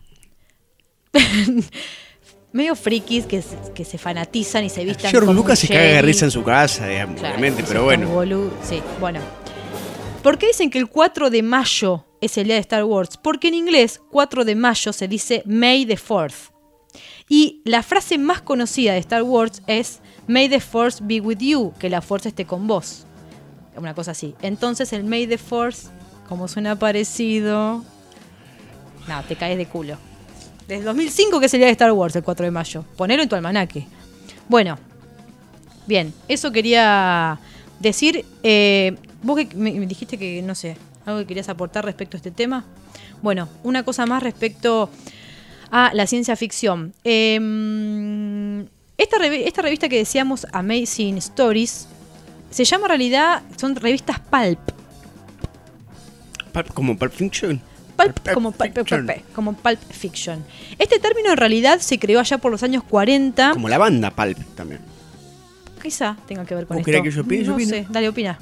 Speaker 2: medio frikis que se fanatizan y se vistan
Speaker 3: George
Speaker 2: como
Speaker 3: Lucas
Speaker 2: un
Speaker 3: se caga de
Speaker 2: Jedi.
Speaker 3: risa en su casa, digamos,
Speaker 2: Claro,
Speaker 3: obviamente,
Speaker 2: se
Speaker 3: pero
Speaker 2: sientan
Speaker 3: bueno.
Speaker 2: boludo. Sí, bueno. ¿Por qué dicen que el 4 de mayo es el día de Star Wars? Porque en inglés 4 de mayo se dice May the 4th. Y la frase más conocida de Star Wars es May the Force be with you, que la fuerza esté con vos. Una cosa así. Entonces el May the Force, como suena parecido... No, te caes de culo. Desde 2005 que es el día de Star Wars, el 4 de mayo. Ponelo en tu almanaque. Bueno, bien, eso quería decir. Vos que me dijiste que, no sé, algo que querías aportar respecto a este tema. Bueno, una cosa más respecto a la ciencia ficción. Esta revista que decíamos, Amazing Stories, se llama en realidad, son revistas pulp.
Speaker 3: Como Pulp Fiction.
Speaker 2: Como pulp fiction. Este término en realidad se creó allá por los años 40.
Speaker 3: Como la banda Pulp también.
Speaker 2: Quizá tenga que ver con
Speaker 3: ¿Vos
Speaker 2: esto.
Speaker 3: querés que yo opine?
Speaker 2: No
Speaker 3: Yo opino.
Speaker 2: sé, dale, opina.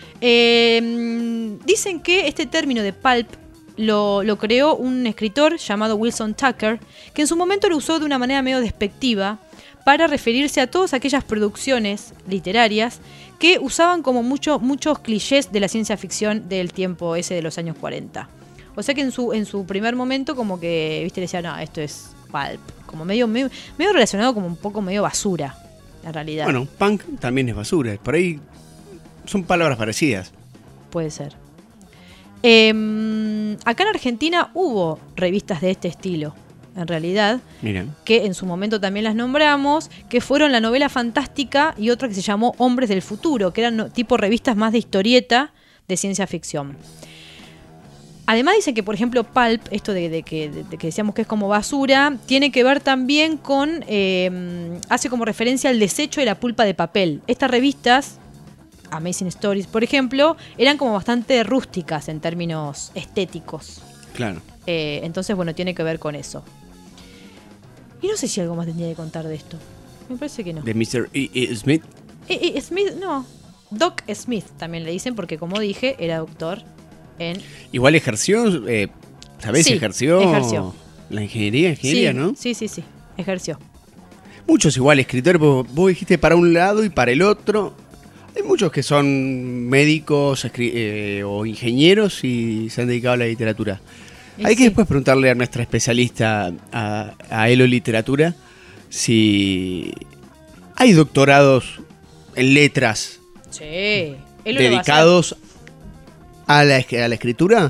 Speaker 2: Dicen que este término de pulp lo creó un escritor llamado Wilson Tucker, que en su momento lo usó de una manera medio despectiva para referirse a todas aquellas producciones literarias que usaban como muchos clichés de la ciencia ficción del tiempo ese de los años 40. O sea que en su primer momento como que, viste, le decía, no, esto es pulp. Como medio relacionado como un poco medio basura, en realidad.
Speaker 3: Bueno, punk también es basura. Por ahí son palabras parecidas.
Speaker 2: Puede ser. Acá en Argentina hubo revistas de este estilo, en realidad,
Speaker 3: Miren.
Speaker 2: que en su momento también las nombramos, que fueron La Novela Fantástica y otra que se llamó Hombres del Futuro, que eran tipo revistas más de historieta de ciencia ficción. Además dicen que, por ejemplo, pulp, esto de que decíamos que es como basura, tiene que ver también con, hace como referencia al desecho de la pulpa de papel. Estas revistas, Amazing Stories, por ejemplo, eran como bastante rústicas en términos estéticos.
Speaker 3: Claro.
Speaker 2: Entonces, bueno, tiene que ver con eso. Y no sé si algo más tendría que contar de esto. Me parece que no.
Speaker 3: De Mr. Smith.
Speaker 2: Smith, no. Doc Smith también le dicen porque, como dije, era doctor en...
Speaker 3: Igual ejerció, ¿sabés?
Speaker 2: Sí,
Speaker 3: ejerció la ingeniería,
Speaker 2: sí,
Speaker 3: ¿no?
Speaker 2: Sí, ejerció.
Speaker 3: Muchos igual escritores, vos dijiste para un lado y para el otro. Hay muchos que son médicos o ingenieros y se han dedicado a la literatura. Hay que después preguntarle a nuestra especialista, a Elo Literatura, si hay doctorados en letras dedicados a la escritura.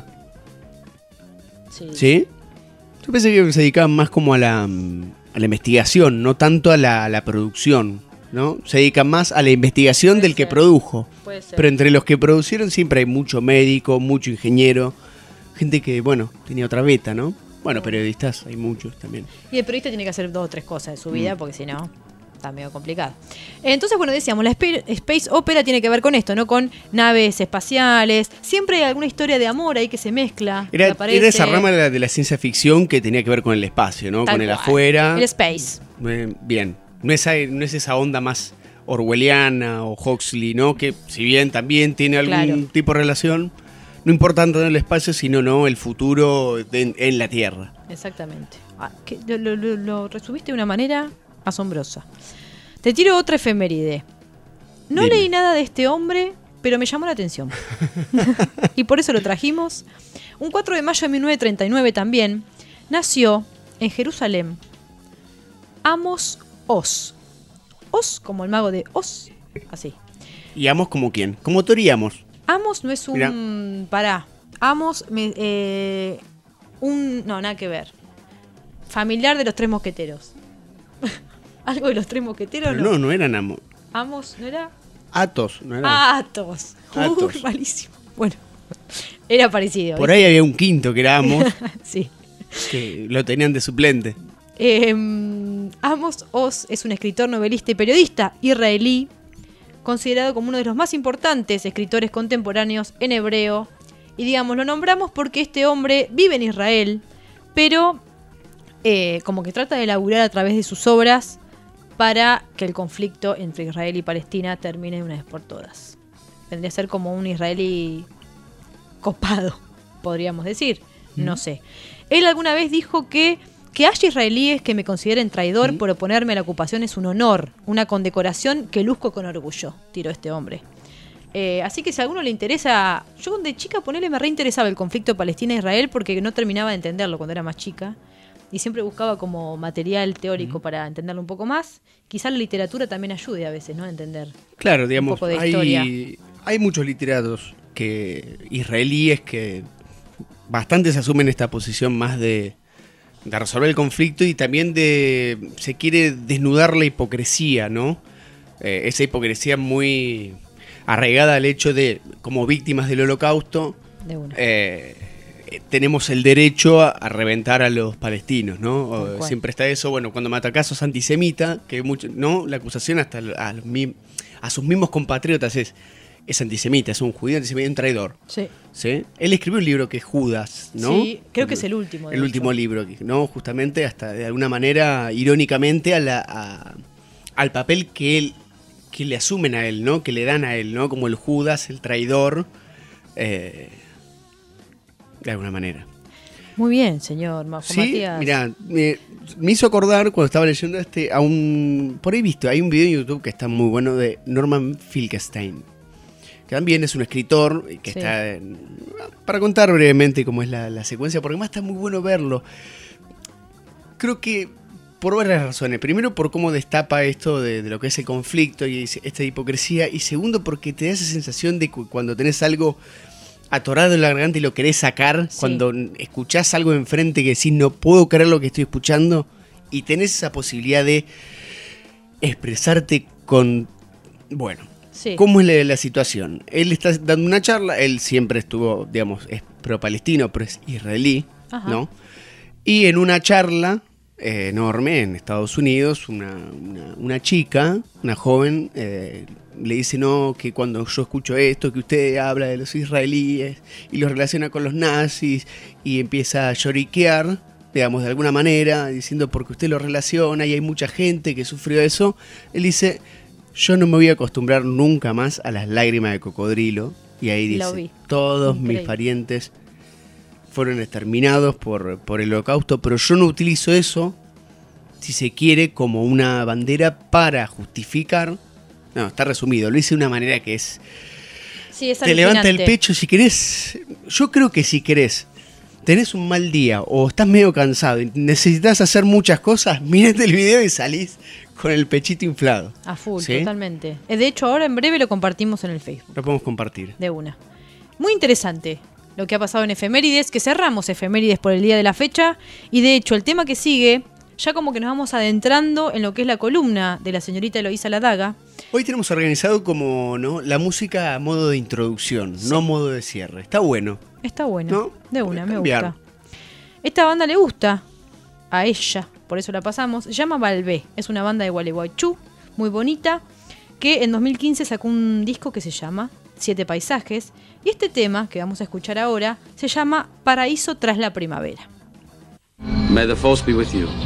Speaker 3: Sí. Yo pensé que se dedicaban más como a la investigación, no tanto a la producción, ¿no? Se dedican más a la investigación del que produjo.
Speaker 2: Puede ser.
Speaker 3: Pero entre los que producieron siempre hay mucho médico, mucho ingeniero, gente que, bueno, tenía otra beta, ¿no? Bueno, periodistas hay muchos también.
Speaker 2: Y el periodista tiene que hacer 2 o 3 cosas de su vida, porque si no, está medio complicado. Entonces, bueno, decíamos, la Space Opera tiene que ver con esto, ¿no? Con naves espaciales. Siempre hay alguna historia de amor ahí que se mezcla.
Speaker 3: Era esa rama de la ciencia ficción que tenía que ver con el espacio, ¿no? Con el afuera.
Speaker 2: El space.
Speaker 3: Bien. No es esa onda más orwelliana o Huxley, ¿no? Que si bien también tiene algún tipo de relación, no importa tanto en el espacio, sino el futuro en la Tierra.
Speaker 2: Exactamente. Lo resumiste de una manera asombrosa. Te tiro otra efeméride. No
Speaker 3: Dime.
Speaker 2: leí nada de este hombre, pero me llamó la atención. Y por eso lo trajimos. Un 4 de mayo de 1939 también nació en Jerusalén Amos Oz. Oz como el mago de Oz. Así.
Speaker 3: ¿Y Amos como quién? Como Amos.
Speaker 2: Amos no es un... Mirá. Pará. Amos... No, nada que ver. Familiar de los 3 mosqueteros. ¿Algo de los 3 mosqueteros?
Speaker 3: Pero no eran Amos.
Speaker 2: Amos, ¿no era?
Speaker 3: Athos, ¿no era?
Speaker 2: Athos. Malísimo. Bueno, era parecido.
Speaker 3: Por ahí había un quinto que era Amos.
Speaker 2: Sí.
Speaker 3: Que lo tenían de suplente.
Speaker 2: Amos Oz es un escritor, novelista y periodista israelí, considerado como uno de los más importantes escritores contemporáneos en hebreo. Y digamos, lo nombramos porque este hombre vive en Israel, pero como que trata de laburar a través de sus obras para que el conflicto entre Israel y Palestina termine de una vez por todas. Vendría a ser como un israelí copado, podríamos decir. No sé. Él alguna vez dijo que haya israelíes que me consideren traidor por oponerme a la ocupación es un honor, una condecoración que luzco con orgullo, tiró este hombre. Así que si a alguno le interesa, yo de chica me reinteresaba el conflicto Palestina-Israel porque no terminaba de entenderlo cuando era más chica y siempre buscaba como material teórico para entenderlo un poco más. Quizás la literatura también ayude a veces, ¿no? A entender
Speaker 3: digamos,
Speaker 2: un poco de historia.
Speaker 3: Hay muchos literatos israelíes que bastantes asumen esta posición más de resolver el conflicto y también se quiere desnudar la hipocresía, ¿no? Esa hipocresía muy arraigada al hecho de, como víctimas del Holocausto, tenemos el derecho a reventar a los palestinos, ¿no? Siempre está eso, bueno, cuando me atacás sos antisemita, que mucho, ¿no? La acusación hasta a sus mismos compatriotas es antisemita, es un judío antisemita, un traidor. Sí. Él escribió un libro que es Judas, ¿no? Sí,
Speaker 2: creo que es el último.
Speaker 3: El último libro, ¿no? Justamente hasta de alguna manera, irónicamente, al papel que le asumen a él, ¿no? Que le dan a él, ¿no? Como el Judas, el traidor, de alguna manera.
Speaker 2: Muy bien, señor Matías.
Speaker 3: Mirá, me hizo acordar cuando estaba leyendo por ahí visto, hay un video en YouTube que está muy bueno de Norman Finkelstein, que también es un escritor que está... Para contar brevemente cómo es la secuencia, porque además está muy bueno verlo. Creo que por varias razones. Primero, por cómo destapa esto de lo que es el conflicto y esta hipocresía. Y segundo, porque te da esa sensación de que cuando tenés algo atorado en la garganta y lo querés sacar, cuando escuchás algo enfrente que decís, no puedo creer lo que estoy escuchando, y tenés esa posibilidad de expresarte con... Bueno... ¿Cómo es la situación? Él está dando una charla, él siempre estuvo, digamos, es pro-palestino, pero es israelí, ¿no? Y en una charla enorme en Estados Unidos, una chica, una joven, le dice, no, que cuando yo escucho esto, que usted habla de los israelíes y los relaciona con los nazis y empieza a lloriquear, digamos, de alguna manera, diciendo porque usted lo relaciona y hay mucha gente que sufrió eso, él dice, yo no me voy a acostumbrar nunca más a las lágrimas de cocodrilo. Y ahí dice, todos mis parientes fueron exterminados por el holocausto, pero yo no utilizo eso, si se quiere, como una bandera para justificar. No, está resumido, lo hice de una manera que es...
Speaker 2: Sí, es
Speaker 3: te levanta el pecho si querés. Yo creo que si querés, tenés un mal día o estás medio cansado y necesitas hacer muchas cosas, mírate el video y salís con el pechito inflado.
Speaker 2: A full,
Speaker 3: ¿sí?
Speaker 2: Totalmente. De hecho, ahora en breve lo compartimos en el Facebook.
Speaker 3: Lo podemos compartir.
Speaker 2: De una. Muy interesante lo que ha pasado en Efemérides, que cerramos Efemérides por el día de la fecha. Y de hecho, el tema que sigue, ya como que nos vamos adentrando en lo que es la columna de la señorita Eloísa Ladaga.
Speaker 3: Hoy tenemos organizado como, ¿no?, la música a modo de introducción, sí, no modo de cierre. Está bueno.
Speaker 2: Está bueno, ¿no? De una, me
Speaker 3: gusta.
Speaker 2: Esta banda le gusta a ella, por eso la pasamos. Se llama Balbé, es una banda de Gualeguaychú, muy bonita, que en 2015 sacó un disco que se llama 7 Paisajes. Y este tema que vamos a escuchar ahora se llama Paraíso tras la primavera.
Speaker 8: May the force be with you.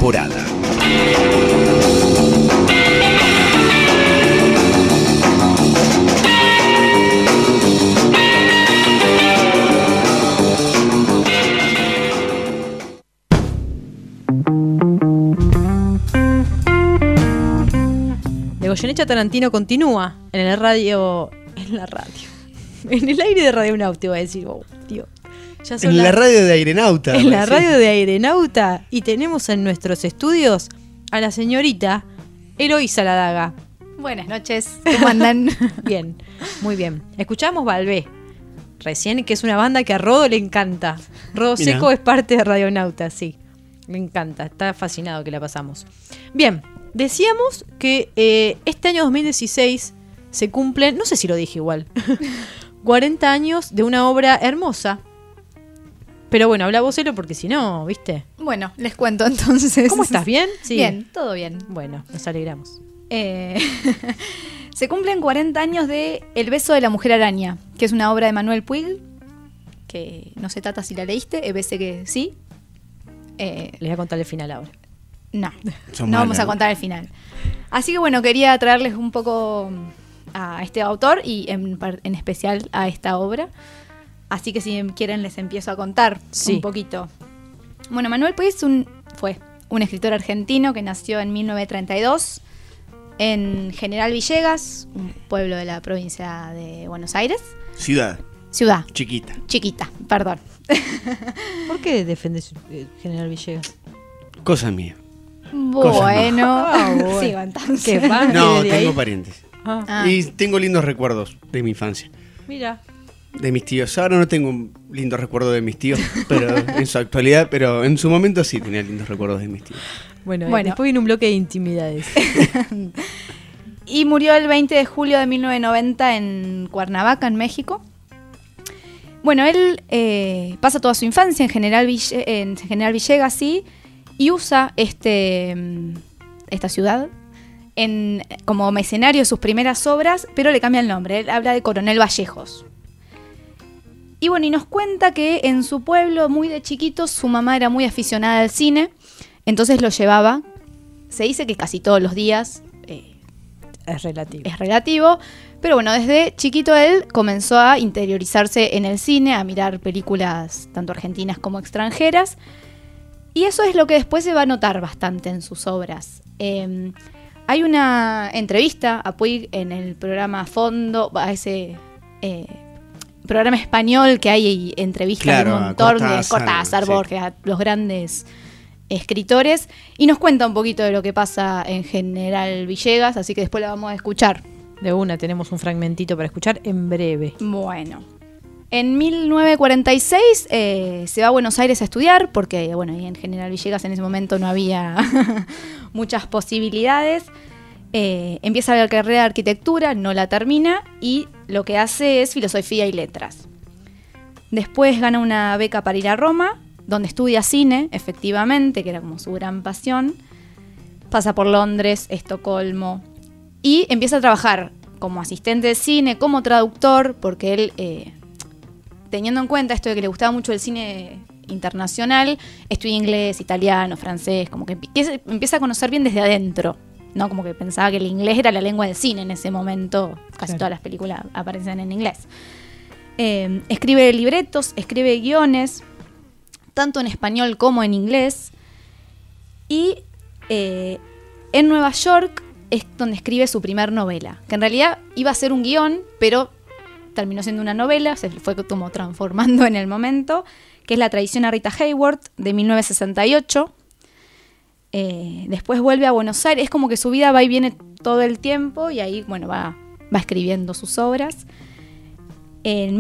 Speaker 5: temporada.
Speaker 2: De Goyeneche a Tarantino continúa en la radio. En el aire de Radionauta, iba a decir, oh, tío. Ya son
Speaker 3: En la radio de Airenauta.
Speaker 2: En la radio de Airenauta. Y tenemos en nuestros estudios a la señorita Eloísa Ladaga.
Speaker 9: Buenas noches, ¿cómo andan?
Speaker 2: Bien, muy bien. Escuchamos Balbé recién, que es una banda que a Rodo le encanta. Rodo
Speaker 3: Mirá.
Speaker 2: Seco es parte de Radionauta, sí. Me encanta, está fascinado que la pasamos. Bien, decíamos que este año 2016 se cumplen, no sé si lo dije igual, 40 años de una obra hermosa. Pero bueno, habla vos, Elo, porque si no, ¿viste?
Speaker 9: Bueno, les cuento entonces.
Speaker 2: ¿Cómo estás? ¿Bien? Sí.
Speaker 9: Bien, todo bien.
Speaker 2: Bueno, nos alegramos.
Speaker 9: Se cumplen 40 años de El beso de la mujer araña, que es una obra de Manuel Puig, que no sé, Tata, si la leíste, parece que sí.
Speaker 2: Les voy a contar el final ahora.
Speaker 9: No,
Speaker 3: Son
Speaker 9: no
Speaker 3: malas,
Speaker 9: vamos a
Speaker 3: ¿no?
Speaker 9: contar el final. Así que bueno, quería traerles un poco a este autor y en especial a esta obra. Así que si quieren les empiezo a contar un poquito. Bueno, Manuel Puig fue un escritor argentino que nació en 1932 en General Villegas, un pueblo de la provincia de Buenos Aires.
Speaker 3: Ciudad.
Speaker 9: Chiquita, perdón.
Speaker 2: ¿Por qué defendes General Villegas?
Speaker 3: Cosa mía.
Speaker 9: Bueno,
Speaker 2: bueno.
Speaker 9: sigo entonces.
Speaker 2: ¿Qué va?
Speaker 3: No,
Speaker 2: ¿Desde ahí?
Speaker 3: tengo parientes.
Speaker 2: Ah,
Speaker 3: Y tengo lindos recuerdos de mi infancia.
Speaker 2: mira.
Speaker 3: De mis tíos. Ahora no tengo un lindo recuerdo de mis tíos, pero en su actualidad, pero en su momento sí tenía lindos recuerdos de mis tíos.
Speaker 2: Bueno,
Speaker 9: Bueno.
Speaker 2: después viene un bloque de intimidades.
Speaker 9: Y murió el 20 de julio de 1990 en Cuernavaca, en México. Bueno, él pasa toda su infancia en General Villegas, sí, y usa esta ciudad como escenario de sus primeras obras, pero le cambia el nombre. Él habla de Coronel Vallejos. Y bueno, y nos cuenta que en su pueblo, muy de chiquito, su mamá era muy aficionada al cine, entonces lo llevaba. Se dice que casi todos los días.
Speaker 2: Es relativo.
Speaker 9: Es relativo, pero bueno, desde chiquito él comenzó a interiorizarse en el cine, a mirar películas tanto argentinas como extranjeras, y eso es lo que después se va a notar bastante en sus obras. Hay una entrevista a Puig en el programa Fondo, a ese programa español que hay entrevistas
Speaker 3: Claro,
Speaker 9: de un montón de
Speaker 3: Cortázar,
Speaker 9: Cortázar,
Speaker 3: sí.
Speaker 9: Borges, a los grandes escritores, y nos cuenta un poquito de lo que pasa en General Villegas, así que después la vamos a escuchar.
Speaker 2: De una tenemos un fragmentito para escuchar en breve.
Speaker 9: Bueno, en 1946 se va a Buenos Aires a estudiar, porque bueno, y en General Villegas en ese momento no había muchas posibilidades. Empieza la carrera de arquitectura, no la termina, y lo que hace es filosofía y letras. Después gana una beca para ir a Roma, donde estudia cine, efectivamente, que era como su gran pasión. Pasa por Londres, Estocolmo, y empieza a trabajar como asistente de cine, como traductor, porque él, teniendo en cuenta esto de que le gustaba mucho el cine internacional, estudia inglés, italiano, francés, como que empieza a conocer bien desde adentro, ¿no? Como que pensaba que el inglés era la lengua del cine en ese momento, casi
Speaker 2: Claro.
Speaker 9: todas las películas aparecen en inglés. Escribe libretos, escribe guiones, tanto en español como en inglés, y en Nueva York es donde escribe su primer novela, que en realidad iba a ser un guión, pero terminó siendo una novela, se fue como transformando en el momento, que es La traición a Rita Hayworth, de 1968. Después vuelve a Buenos Aires, es como que su vida va y viene todo el tiempo, y ahí bueno va escribiendo sus obras. En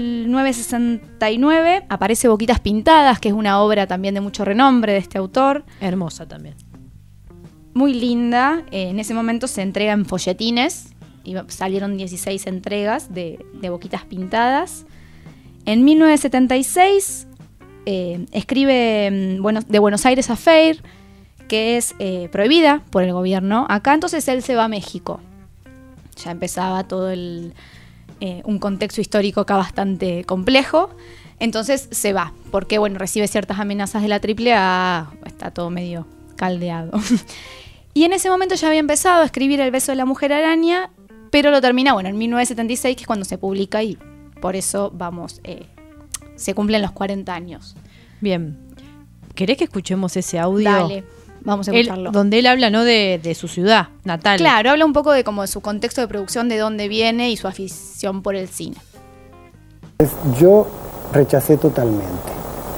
Speaker 9: 1969 aparece Boquitas Pintadas, que es una obra también de mucho renombre de este autor.
Speaker 2: Hermosa también.
Speaker 9: Muy linda. En ese momento se entrega en folletines y salieron 16 entregas de Boquitas Pintadas. En 1976 escribe de Buenos Aires Affair, que es prohibida por el gobierno acá. Entonces él se va a México. Ya empezaba todo un contexto histórico acá bastante complejo. Entonces se va, porque bueno, recibe ciertas amenazas de la AAA, está todo medio caldeado. Y en ese momento ya había empezado a escribir El beso de la mujer araña, pero lo termina, en 1976, que es cuando se publica, y por eso se cumplen los 40 años.
Speaker 2: Bien. ¿Querés que escuchemos ese audio?
Speaker 9: Dale, vamos a escucharlo.
Speaker 2: Donde él habla, ¿no?, de su ciudad natal.
Speaker 9: Claro, habla un poco de como de su contexto de producción, de dónde viene y su afición por el cine.
Speaker 10: Yo rechacé totalmente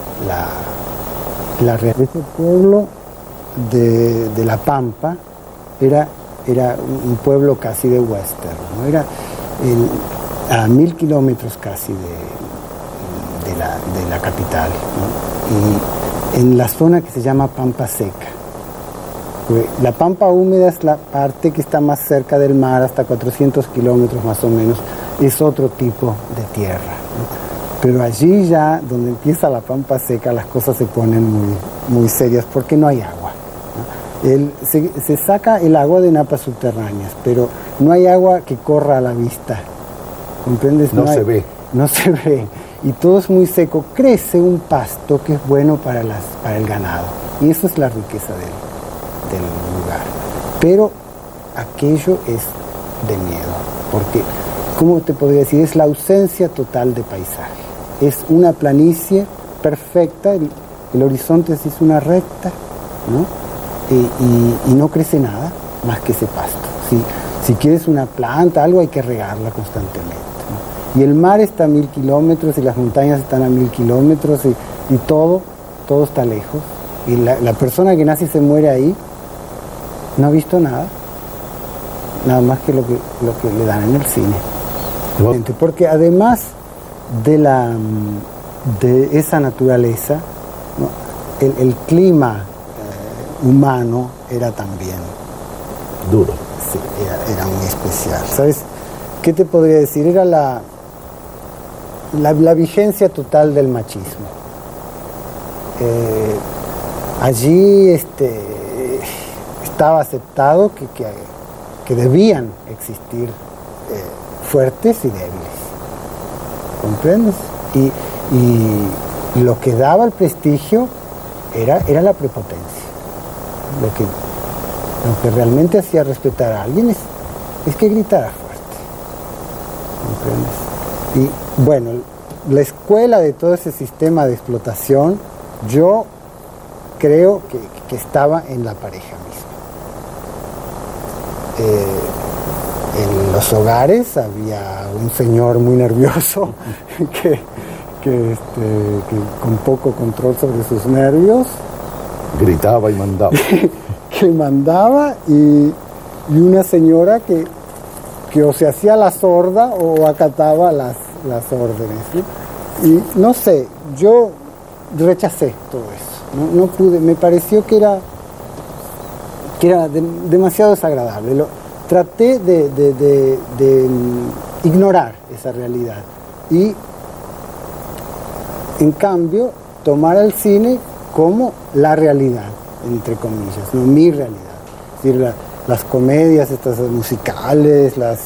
Speaker 10: la realidad. Ese pueblo de La Pampa era un pueblo casi de western, ¿no? Era a 1000 kilómetros casi de la capital, ¿no? Y en la zona que se llama Pampa Seca. La Pampa Húmeda es la parte que está más cerca del mar, hasta 400 kilómetros más o menos, es otro tipo de tierra, ¿no? Pero allí ya, donde empieza la Pampa Seca, las cosas se ponen muy, muy serias porque no hay agua, ¿no? Se saca el agua de napas subterráneas, pero no hay agua que corra a la vista, ¿comprendes?
Speaker 11: No se ve.
Speaker 10: No se ve, y todo es muy seco. Crece un pasto que es bueno para el ganado, y eso es la riqueza del lugar. Pero aquello es de miedo, porque, ¿cómo te podría decir? Es la ausencia total de paisaje. Es una planicie perfecta, el horizonte es una recta, ¿no? Y no crece nada más que ese pasto. Si quieres una planta, algo, hay que regarla constantemente, ¿no? Y el mar está a 1000 kilómetros y las montañas están a 1000 kilómetros y todo está lejos. Y la persona que nace y se muere ahí no ha visto nada más que lo que le dan en el cine. Porque además de esa naturaleza, ¿no?, el clima humano era también
Speaker 11: duro.
Speaker 10: Sí, era muy especial. ¿Sabes qué te podría decir? Era la vigencia total del machismo. Allí estaba aceptado que debían existir fuertes y débiles, ¿comprendes? Y lo que daba el prestigio era la prepotencia. Lo que realmente hacía respetar a alguien es que gritara fuerte, ¿comprendes? Y bueno, la escuela de todo ese sistema de explotación, yo creo que estaba en la pareja misma. En los hogares había un señor muy nervioso que con poco control sobre sus nervios
Speaker 11: gritaba y mandaba.
Speaker 10: Que mandaba, y una señora que o se hacía la sorda o acataba las órdenes, ¿sí? Y no sé, yo rechacé todo eso. No pude, me pareció que era demasiado desagradable. Traté de ignorar esa realidad y, en cambio, tomar al cine como la realidad, entre comillas, no mi realidad. Es decir, las comedias estas musicales, las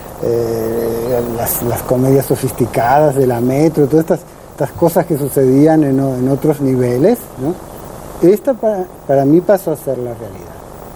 Speaker 10: comedias sofisticadas de la Metro, todas estas cosas que sucedían en otros niveles, ¿no? Esta para mí pasó a ser la realidad.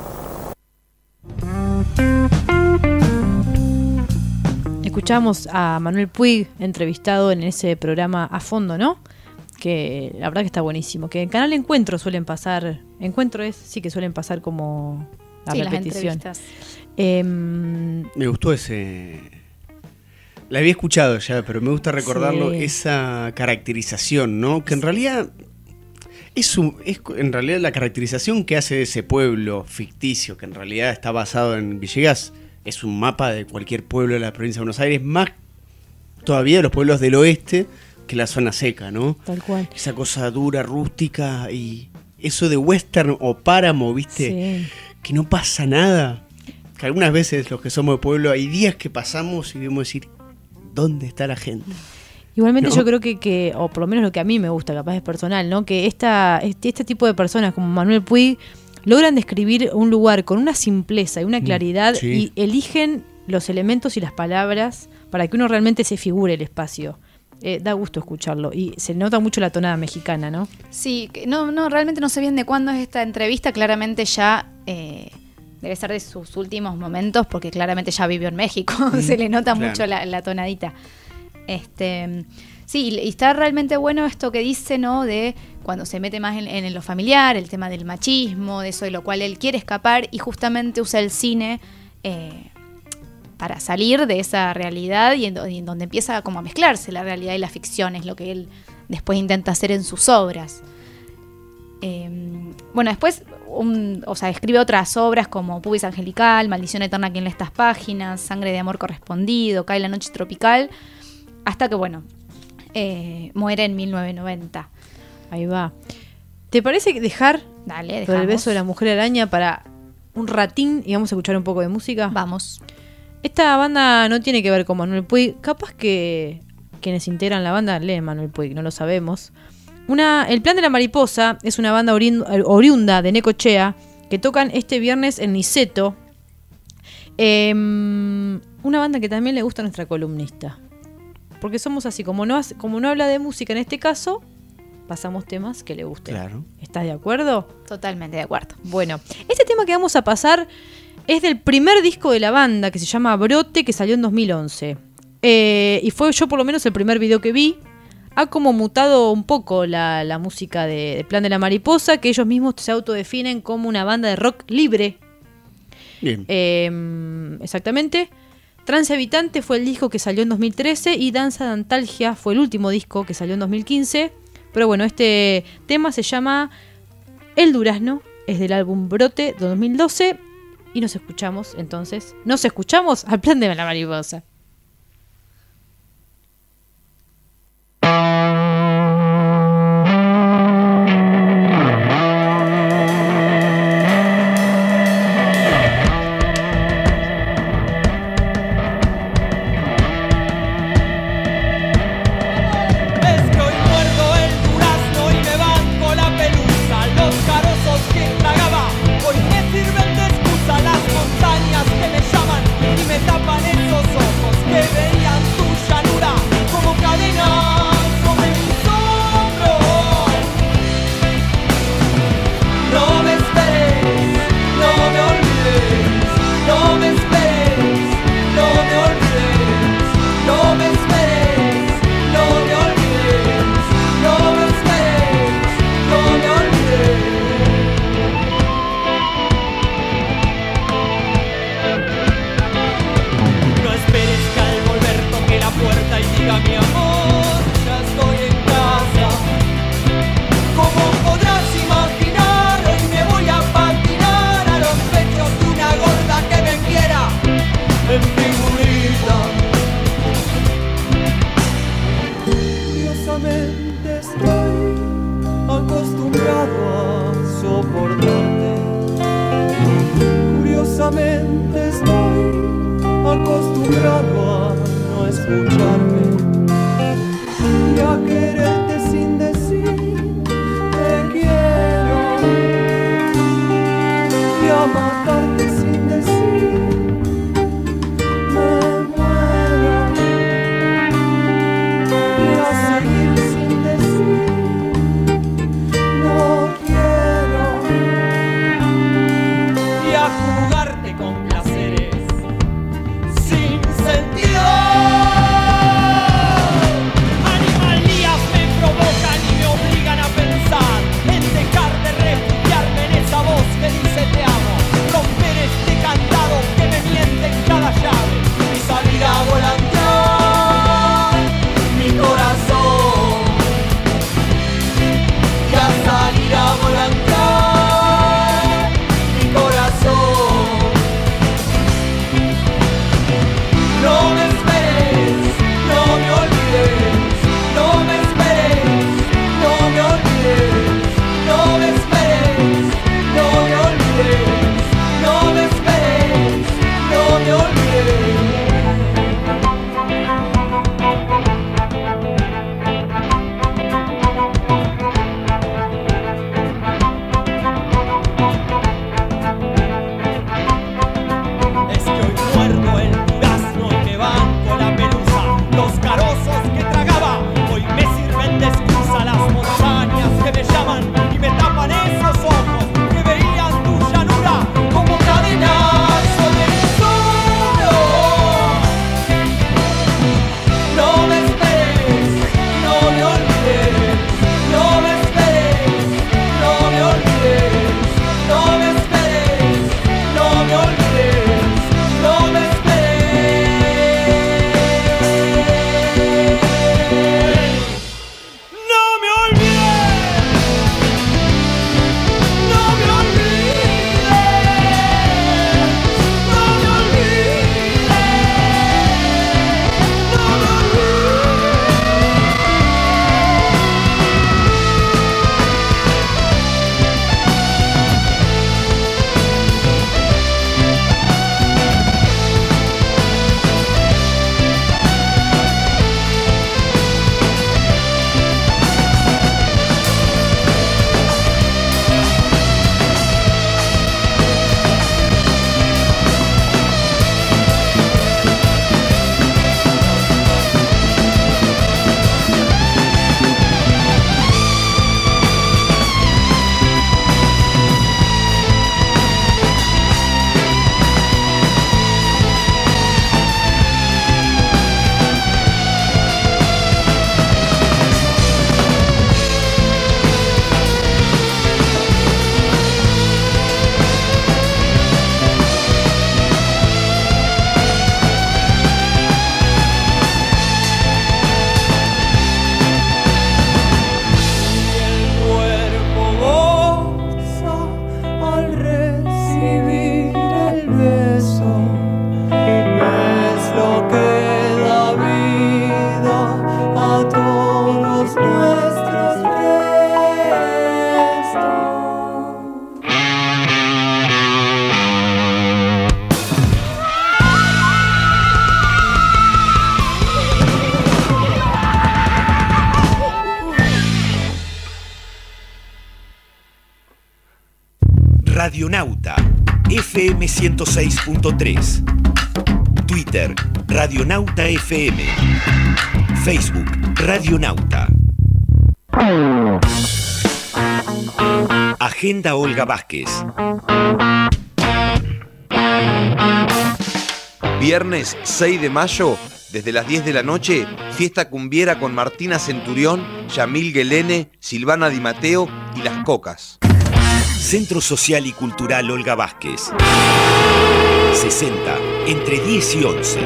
Speaker 2: Escuchamos a Manuel Puig entrevistado en ese programa A Fondo, ¿no? Que la verdad que está buenísimo. Que en Canal Encuentro suelen pasar, que suelen pasar como la repetición.
Speaker 9: Las entrevistas.
Speaker 3: Me gustó ese. La había escuchado ya, pero me gusta recordarlo, sí. Esa caracterización, ¿no? Que en realidad es en realidad la caracterización que hace de ese pueblo ficticio, que en realidad está basado en Villegas. Es un mapa de cualquier pueblo de la provincia de Buenos Aires, más todavía de los pueblos del oeste que la zona seca, ¿no?
Speaker 2: Tal cual.
Speaker 3: Esa cosa dura, rústica, y eso de western o páramo, ¿viste?
Speaker 2: Sí.
Speaker 3: Que no pasa nada. Que algunas veces los que somos de pueblo hay días que pasamos y vemos decir, ¿dónde está la gente?
Speaker 2: Igualmente, ¿no? Yo creo que, o por lo menos lo que a mí me gusta, capaz es personal, ¿no? Que este tipo de personas como Manuel Puig logran describir un lugar con una simpleza y una claridad, sí. Y eligen los elementos y las palabras para que uno realmente se figure el espacio. da gusto escucharlo. Y se nota mucho la tonada mexicana, ¿no?
Speaker 9: Sí, realmente no sé bien de cuándo es esta entrevista. Claramente ya debe ser de sus últimos momentos, porque claramente ya vivió en México. Se le nota mucho la tonadita. Sí, y está realmente bueno esto que dice, ¿no? De cuando se mete más en lo familiar, el tema del machismo, de eso de lo cual él quiere escapar, y justamente usa el cine para salir de esa realidad y en donde empieza como a mezclarse la realidad y la ficción, es lo que él después intenta hacer en sus obras. Bueno, después escribe otras obras como Pubis Angelical, Maldición Eterna, Quien lee estas páginas, Sangre de Amor Correspondido, Cae la Noche Tropical, hasta que, muere en 1990.
Speaker 2: Ahí va. ¿Te parece dejar por el beso de la mujer araña para un ratín y vamos a escuchar un poco de música?
Speaker 9: Vamos.
Speaker 2: Esta banda no tiene que ver con Manuel Puig. Capaz que quienes integran la banda leen Manuel Puig, no lo sabemos. El Plan de la Mariposa es una banda oriunda de Necochea que tocan este viernes en Niceto. Una banda que también le gusta a nuestra columnista. Porque somos así, como no habla de música en este caso, pasamos temas que le gusten.
Speaker 3: Claro.
Speaker 2: ¿Estás de acuerdo?
Speaker 9: Totalmente de acuerdo.
Speaker 2: Bueno, este tema que vamos a pasar es del primer disco de la banda, que se llama Brote, que salió en 2011. Y fue yo por lo menos el primer video que vi. Ha como mutado un poco la música de Plan de la Mariposa, que ellos mismos se autodefinen como una banda de rock libre.
Speaker 3: Bien.
Speaker 2: Exactamente. Trance Habitante fue el disco que salió en 2013 y Danza de Antalgia fue el último disco que salió en 2015. Pero bueno, este tema se llama El Durazno, es del álbum Brote de 2012 y nos escuchamos al Plan de la Mariposa.
Speaker 6: Jugarte con placeres sin sentido.
Speaker 5: Radionauta, FM 106.3. Twitter, Radionauta FM. Facebook, Radionauta. Agenda Olga Vázquez.
Speaker 12: Viernes 6 de mayo, desde las 10 de la noche, fiesta cumbiera con Martina Centurión, Yamil Guelene, Silvana Di Matteo y Las Cocas.
Speaker 5: Centro Social y Cultural Olga Vázquez. 60, entre 10 y 11.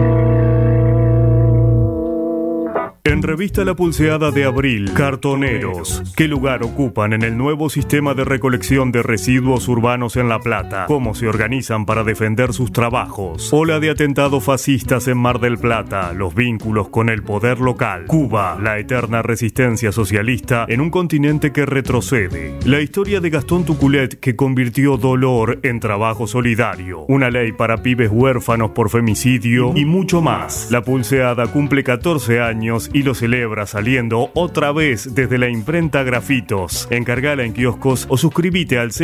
Speaker 13: En Revista La Pulseada de Abril, cartoneros. ¿Qué lugar ocupan en el nuevo sistema de recolección de residuos urbanos en La Plata? ¿Cómo se organizan para defender sus trabajos? Ola de atentados fascistas en Mar del Plata. Los vínculos con el poder local. Cuba, la eterna resistencia socialista en un continente que retrocede. La historia de Gastón Tuculet que convirtió dolor en trabajo solidario. Una ley para pibes huérfanos por femicidio y mucho más. La Pulseada cumple 14 años y lo celebra saliendo otra vez desde la imprenta Grafitos. Encargala en kioscos o suscríbete al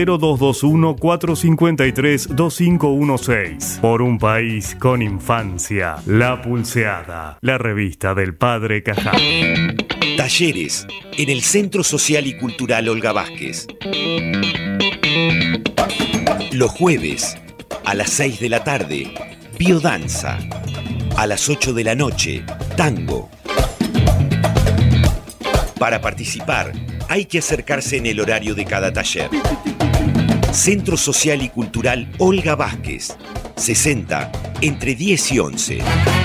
Speaker 13: 0221-453-2516. Por un país con infancia. La Pulseada, la revista del padre Cajal.
Speaker 5: Talleres en el Centro Social y Cultural Olga Vázquez. Los jueves a las 6 de la tarde, biodanza. A las 8 de la noche, tango. Para participar, hay que acercarse en el horario de cada taller. Centro Social y Cultural Olga Vázquez, 60, entre 10 y 11.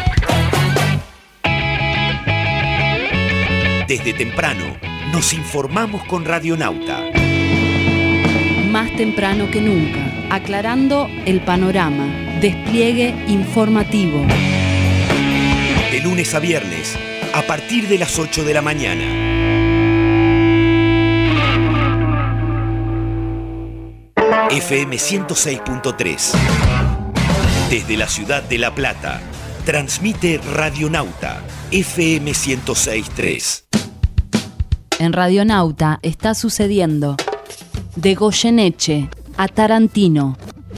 Speaker 5: Desde temprano, nos informamos con Radionauta.
Speaker 1: Más temprano que nunca, aclarando el panorama. Despliegue informativo.
Speaker 5: De lunes a viernes, a partir de las 8 de la mañana. FM 106.3. Desde la ciudad de La Plata, transmite Radionauta, FM 106.3.
Speaker 1: En Radionauta está sucediendo de Goyeneche a Tarantino.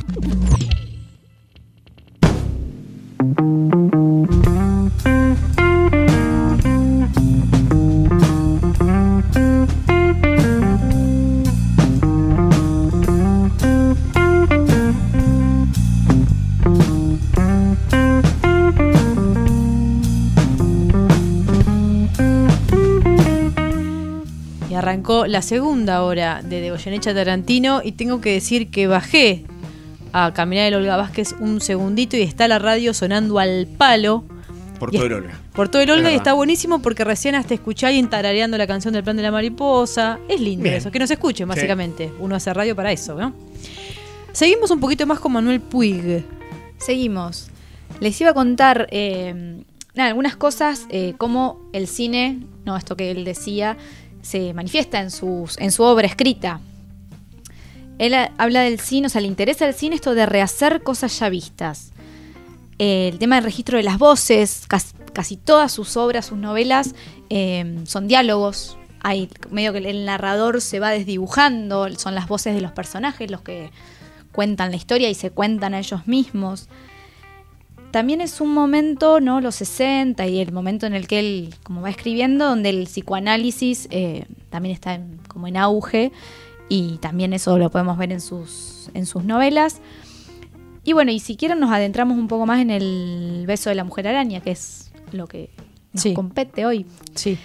Speaker 2: Arrancó la segunda hora de Goyeneche a Tarantino y tengo que decir que bajé a caminar el Olga Vázquez un segundito y está la radio sonando al palo.
Speaker 3: Por todo el Olga.
Speaker 2: Por todo el Olga y está buenísimo porque recién hasta escuché a alguien tarareando la canción del Plan de la Mariposa. Es lindo eso, que nos escuchen básicamente. Sí. Uno hace radio para eso, ¿no? Seguimos un poquito más con Manuel Puig.
Speaker 9: Seguimos. Les iba a contar algunas cosas, como el cine, esto que él decía, se manifiesta en su obra escrita. Él habla del cine, le interesa el cine esto de rehacer cosas ya vistas. El tema del registro de las voces, casi todas sus obras, sus novelas, son diálogos. Hay medio que el narrador se va desdibujando, son las voces de los personajes los que cuentan la historia y se cuentan a ellos mismos. También es un momento, los 60 y el momento en el que él como va escribiendo, donde el psicoanálisis también está como en auge y también eso lo podemos ver en sus novelas. Y bueno, y si quieren nos adentramos un poco más en el beso de la mujer araña, que es lo que nos compete hoy.
Speaker 2: Sí.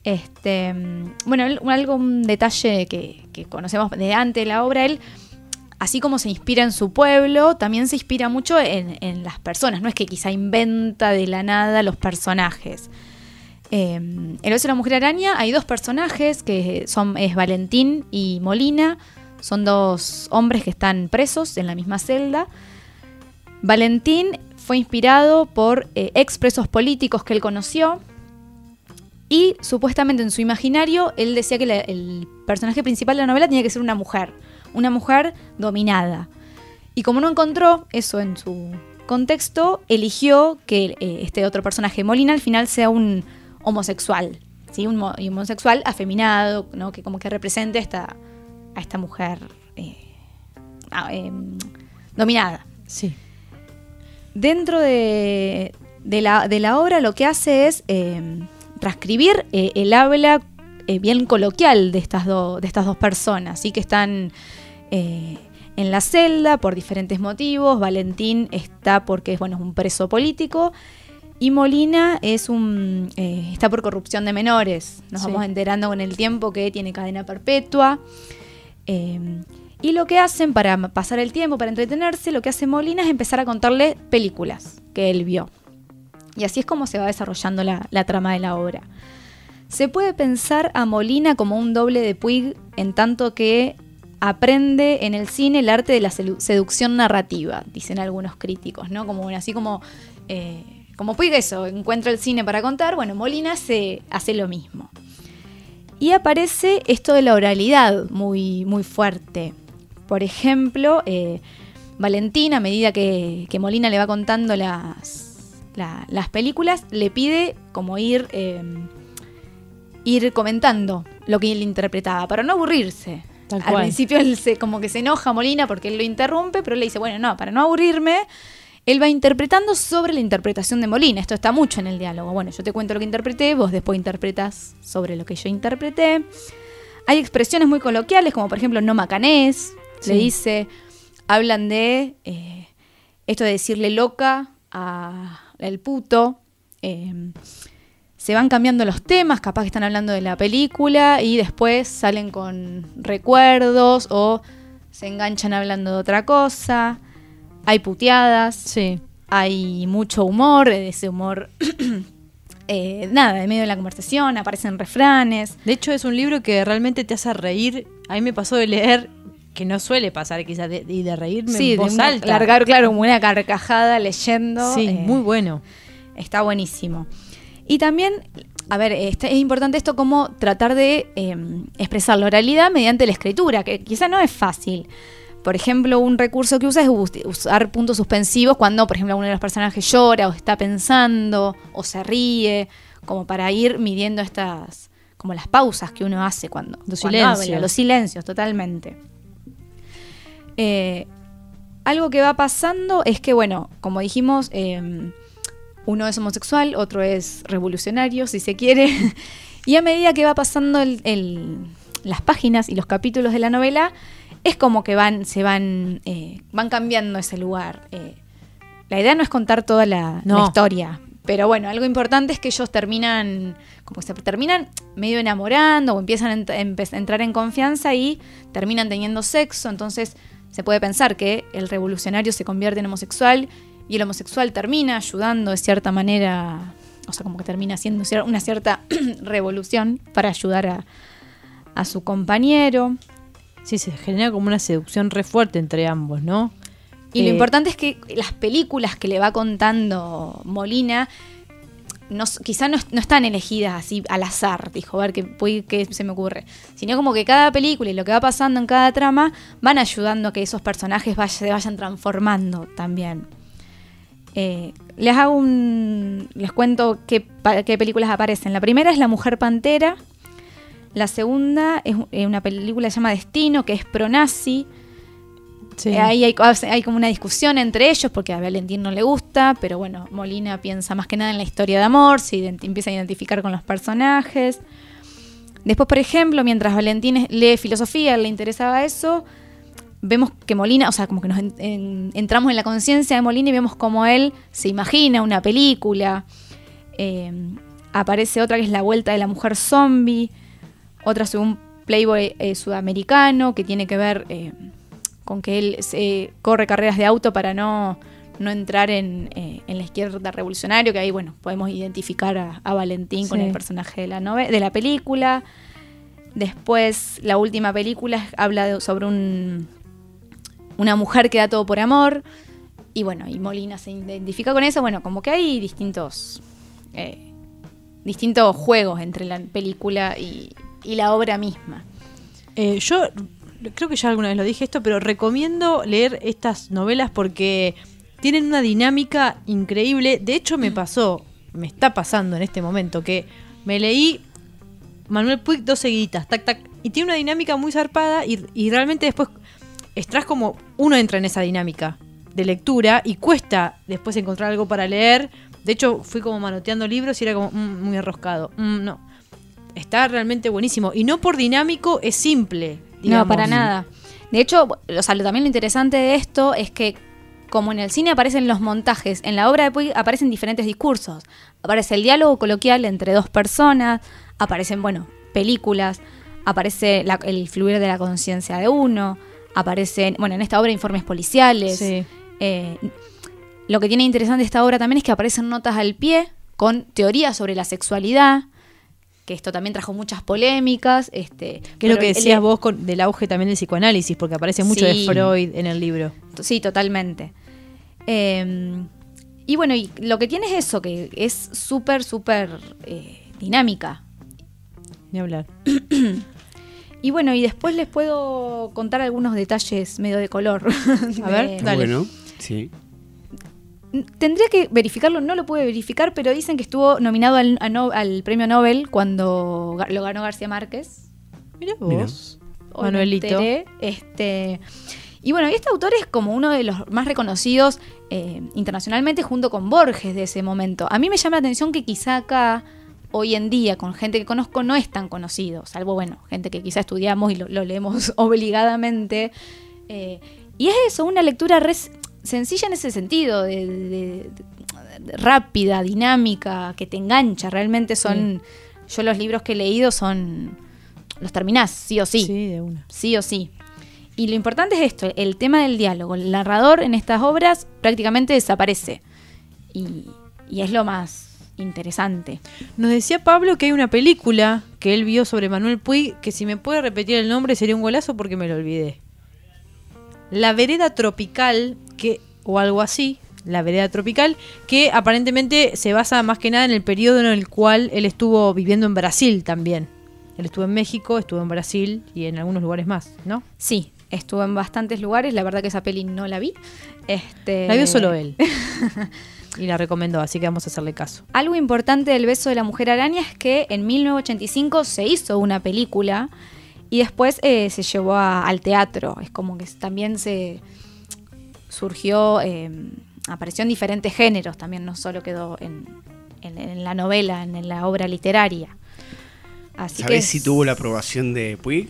Speaker 9: Un detalle que conocemos de antes de la obra, él, así como se inspira en su pueblo, también se inspira mucho en las personas. No es que quizá inventa de la nada los personajes. El beso de la mujer araña hay dos personajes que es Valentín y Molina. Son dos hombres que están presos en la misma celda. Valentín fue inspirado por expresos políticos que él conoció. Y supuestamente en su imaginario él decía que el personaje principal de la novela tenía que ser una mujer dominada. Y como no encontró eso en su contexto, eligió que este otro personaje, Molina, al final sea un homosexual, ¿sí? Un homosexual afeminado, ¿no? Que como que represente a esta mujer dominada.
Speaker 2: Sí.
Speaker 9: Dentro de la obra lo que hace es transcribir el habla bien coloquial de estas dos personas, ¿sí? Que están en la celda por diferentes motivos. Valentín está porque es un preso político, y Molina está por corrupción de menores. Nos vamos enterando con el tiempo que tiene cadena perpetua. Y lo que hacen para pasar el tiempo, para entretenerse, lo que hace Molina es empezar a contarle películas que él vio. Y así es como se va desarrollando la trama de la obra. Se puede pensar a Molina como un doble de Puig, en tanto que aprende en el cine el arte de la seducción narrativa, dicen algunos críticos, ¿no? Como Puig encuentra el cine para contar, Molina hace lo mismo. Y aparece esto de la oralidad muy, muy fuerte. Por ejemplo, Valentín, a medida que Molina le va contando las películas, le pide como ir comentando lo que él interpretaba, para no aburrirse. Al principio él se enoja Molina porque él lo interrumpe, pero él le dice, para no aburrirme, él va interpretando sobre la interpretación de Molina. Esto está mucho en el diálogo. Yo te cuento lo que interpreté, vos después interpretas sobre lo que yo interpreté. Hay expresiones muy coloquiales, como por ejemplo, no macanés, le dice. Hablan de esto de decirle loca al puto. Se van cambiando los temas, capaz que están hablando de la película y después salen con recuerdos o se enganchan hablando de otra cosa. Hay puteadas, hay mucho humor, ese humor en medio de la conversación, aparecen refranes.
Speaker 2: De hecho, es un libro que realmente te hace reír. A mí me pasó de leer, que no suele pasar quizás, y de reírme en voz alta.
Speaker 9: Largar, como una carcajada leyendo.
Speaker 2: Sí, muy bueno.
Speaker 9: Está buenísimo. Y también, es importante esto, como tratar de expresar la oralidad mediante la escritura, que quizá no es fácil. Por ejemplo, un recurso que usa es usar puntos suspensivos cuando, por ejemplo, uno de los personajes llora o está pensando o se ríe, como para ir midiendo como las pausas que uno hace cuando habla, los silencios, totalmente. Algo que va pasando es que, como dijimos, uno es homosexual, otro es revolucionario, si se quiere, y a medida que va pasando las páginas y los capítulos de la novela, es como que van cambiando ese lugar. La idea no es contar toda la historia, pero algo importante es que ellos terminan medio enamorando o empiezan a entrar en confianza y terminan teniendo sexo. Entonces se puede pensar que el revolucionario se convierte en homosexual y el homosexual termina ayudando de cierta manera, como que termina haciendo una cierta revolución para ayudar a su compañero.
Speaker 2: Sí, se genera como una seducción re fuerte entre ambos, ¿no?
Speaker 9: Y lo importante es que las películas que le va contando Molina quizá no están elegidas así al azar, dijo, a ver qué se me ocurre, sino como que cada película y lo que va pasando en cada trama van ayudando a que esos personajes se vayan transformando también. Les cuento qué películas aparecen. La primera es La Mujer Pantera. La segunda es una película que se llama Destino, que es pro-nazi. Sí. Ahí hay como una discusión entre ellos porque a Valentín no le gusta, pero Molina piensa más que nada en la historia de amor, empieza a identificar con los personajes. Después, por ejemplo, mientras Valentín lee filosofía, le interesaba eso, vemos que Molina, como que nos entramos en la conciencia de Molina y vemos cómo él se imagina una película. Aparece otra que es La Vuelta de la Mujer Zombie, otra sobre un playboy sudamericano que tiene que ver con que él corre carreras de auto para no entrar en la izquierda revolucionaria, que ahí podemos identificar a Valentín con el personaje de la película. Después la última película habla sobre una mujer que da todo por amor, y Molina se identifica con eso. Como que hay distintos juegos entre la película y la obra misma.
Speaker 2: Yo creo que ya alguna vez lo dije esto, pero recomiendo leer estas novelas porque tienen una dinámica increíble. De hecho, me está pasando en este momento que me leí Manuel Puig 2 seguiditas, tac, tac, y tiene una dinámica muy zarpada y realmente después estás como, uno entra en esa dinámica de lectura y cuesta después encontrar algo para leer. De hecho, fui como manoteando libros y era como muy enroscado. No. Está realmente buenísimo. Y no por dinámico, es simple. Digamos.
Speaker 9: No, para nada. De hecho, también lo interesante de esto es que, como en el cine aparecen los montajes, en la obra de Puig aparecen diferentes discursos. Aparece el diálogo coloquial entre dos personas, aparecen, películas, aparece el fluir de la conciencia de uno, aparecen, en esta obra informes policiales.
Speaker 2: Sí.
Speaker 9: Lo que tiene interesante esta obra también es que aparecen notas al pie con teorías sobre la sexualidad, que esto también trajo muchas polémicas.
Speaker 2: Que es lo que decías vos del auge también del psicoanálisis, porque aparece mucho de Freud en el libro.
Speaker 9: Sí, totalmente. Y lo que tiene es eso, que es súper, súper dinámica.
Speaker 2: Ni hablar.
Speaker 9: Y y después les puedo contar algunos detalles medio de color.
Speaker 2: A ver, dale.
Speaker 3: Bueno, sí.
Speaker 9: Tendría que verificarlo, no lo pude verificar, pero dicen que estuvo nominado al premio Nobel cuando lo ganó García Márquez.
Speaker 2: Mira vos, Manuelito.
Speaker 9: Y este autor es como uno de los más reconocidos internacionalmente, junto con Borges de ese momento. A mí me llama la atención que quizá acá, hoy en día, con gente que conozco, no es tan conocido, salvo, gente que quizá estudiamos y lo leemos obligadamente. Y es eso, una lectura sencilla en ese sentido, de rápida, dinámica, que te engancha. Realmente son... Yo los libros que he leído los terminás, sí o sí.
Speaker 2: Sí, de una.
Speaker 9: Sí o sí. Y lo importante es esto, el tema del diálogo. El narrador en estas obras prácticamente desaparece. Y es lo más interesante.
Speaker 2: Nos decía Pablo que hay una película que él vio sobre Manuel Puig, que si me puede repetir el nombre sería un golazo porque me lo olvidé. La vereda tropical, o algo así, La vereda tropical, que aparentemente se basa más que nada en el periodo en el cual él estuvo viviendo en Brasil también. Él estuvo en México, estuvo en Brasil y en algunos lugares más, ¿no?
Speaker 9: Sí, estuvo en bastantes lugares. La verdad que esa peli no la vi.
Speaker 2: La vio solo él. Y la recomendó, así que vamos a hacerle caso.
Speaker 9: Algo importante del beso de la mujer araña es que en 1985 se hizo una película y después se llevó al teatro. Es como que también se surgió, apareció en diferentes géneros, también no solo quedó en la novela, en la obra literaria.
Speaker 3: ¿Sabés si tuvo la aprobación de Puig?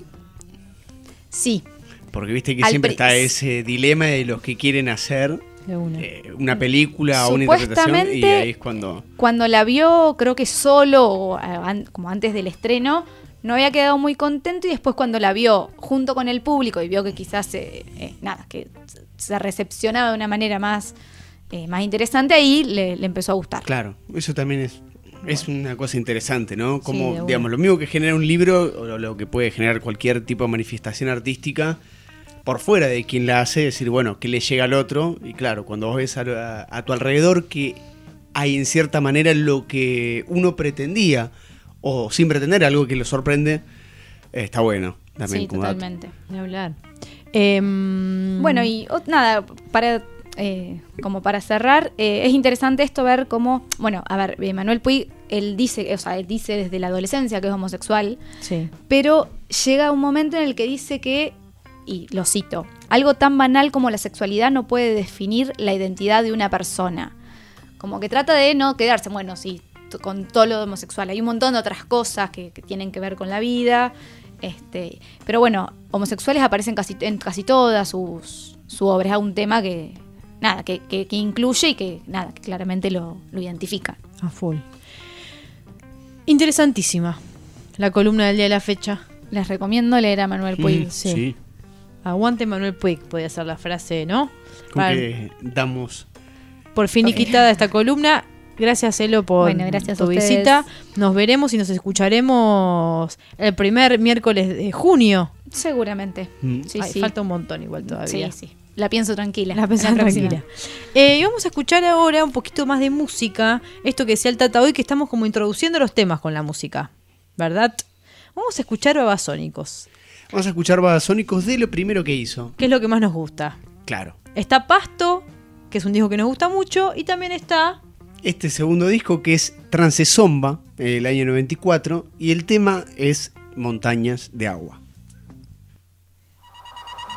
Speaker 9: Sí.
Speaker 3: Porque viste que siempre está ese dilema de los que quieren hacer una película o una interpretación, y ahí es
Speaker 9: cuando la vio, creo que solo, como antes del estreno, no había quedado muy contento, y después cuando la vio junto con el público y vio que quizás que se recepcionaba de una manera más interesante, ahí le empezó a gustar.
Speaker 3: Claro, eso también es una cosa interesante, ¿no? Como, digamos, lo mismo que genera un libro, o lo que puede generar cualquier tipo de manifestación artística, por fuera de quien la hace, decir, bueno, que le llega al otro. Y claro, cuando vos ves a tu alrededor que hay en cierta manera lo que uno pretendía, o sin pretender algo que lo sorprende, está bueno. También,
Speaker 9: sí, totalmente.
Speaker 2: Ni hablar.
Speaker 9: Bueno, y nada, como para cerrar, es interesante esto, ver cómo, Manuel Puig, él dice desde la adolescencia que es homosexual,
Speaker 2: sí,
Speaker 9: pero llega un momento en el que dice que, y lo cito, algo tan banal como la sexualidad no puede definir la identidad de una persona. Como que trata de no quedarse, con todo lo homosexual. Hay un montón de otras cosas que tienen que ver con la vida, pero homosexuales aparecen en casi todas su obra. Es un tema que incluye y que claramente lo identifica.
Speaker 2: A full. Interesantísima la columna del día de la fecha.
Speaker 9: Les recomiendo leer a Manuel Puig.
Speaker 3: Sí.
Speaker 2: Aguante Manuel Puig, podría ser la frase, ¿no?
Speaker 3: Que damos
Speaker 2: por finiquitada esta columna. Gracias, Elo, por tu visita. Nos veremos y nos escucharemos el primer miércoles de junio.
Speaker 9: Seguramente.
Speaker 2: Sí. Falta un montón igual todavía.
Speaker 9: Sí. La pienso tranquila.
Speaker 2: Y vamos a escuchar ahora un poquito más de música. Esto que decía el Tata hoy, que estamos como introduciendo los temas con la música, ¿verdad? Vamos a escuchar Babasónicos.
Speaker 3: Vamos a escuchar Babasónicos de lo primero que hizo.
Speaker 2: ¿Qué es lo que más nos gusta?
Speaker 3: Claro.
Speaker 2: Está Pasto, que es un disco que nos gusta mucho, y también está
Speaker 3: este segundo disco, que es Transezomba, el año 94, y el tema es Montañas de Agua.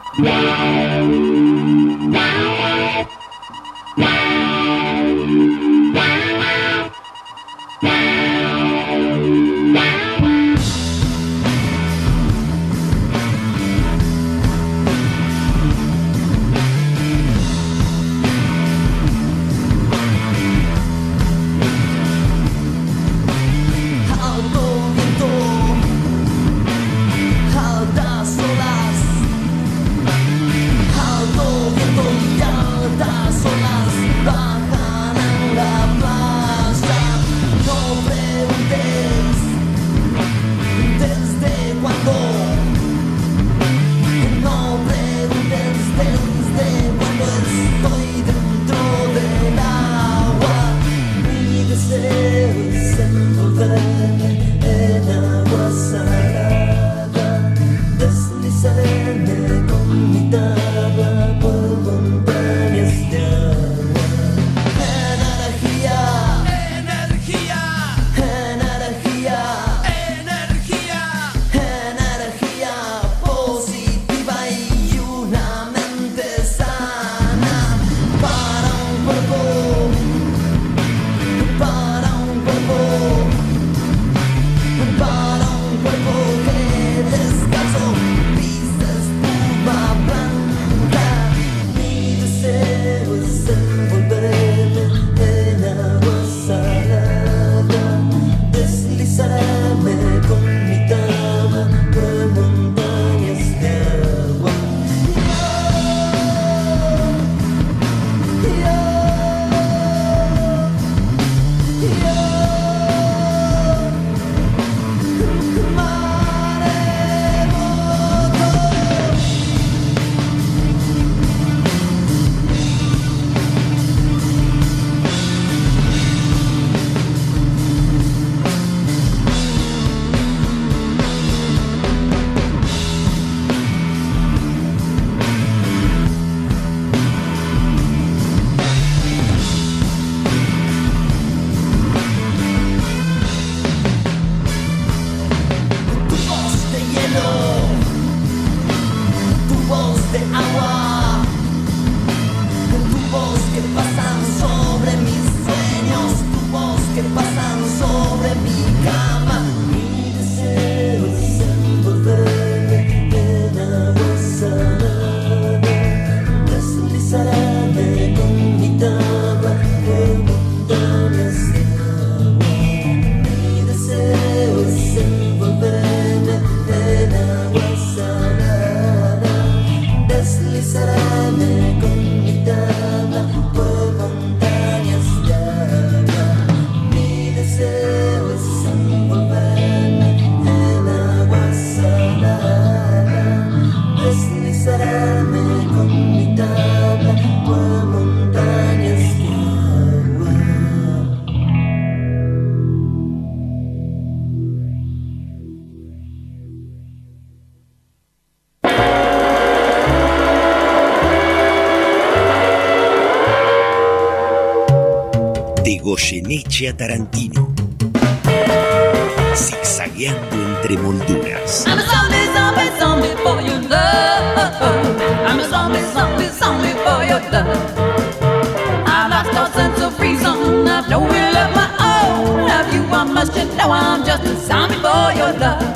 Speaker 5: De Goyeneche a Tarantino, zigzagueando entre molduras.
Speaker 14: I'm a zombie, zombie, zombie for your love. I'm a zombie, zombie, zombie for your love. I've lost all sense of reason. I've no will of my own. Have you? I must you know I'm just a zombie for your love.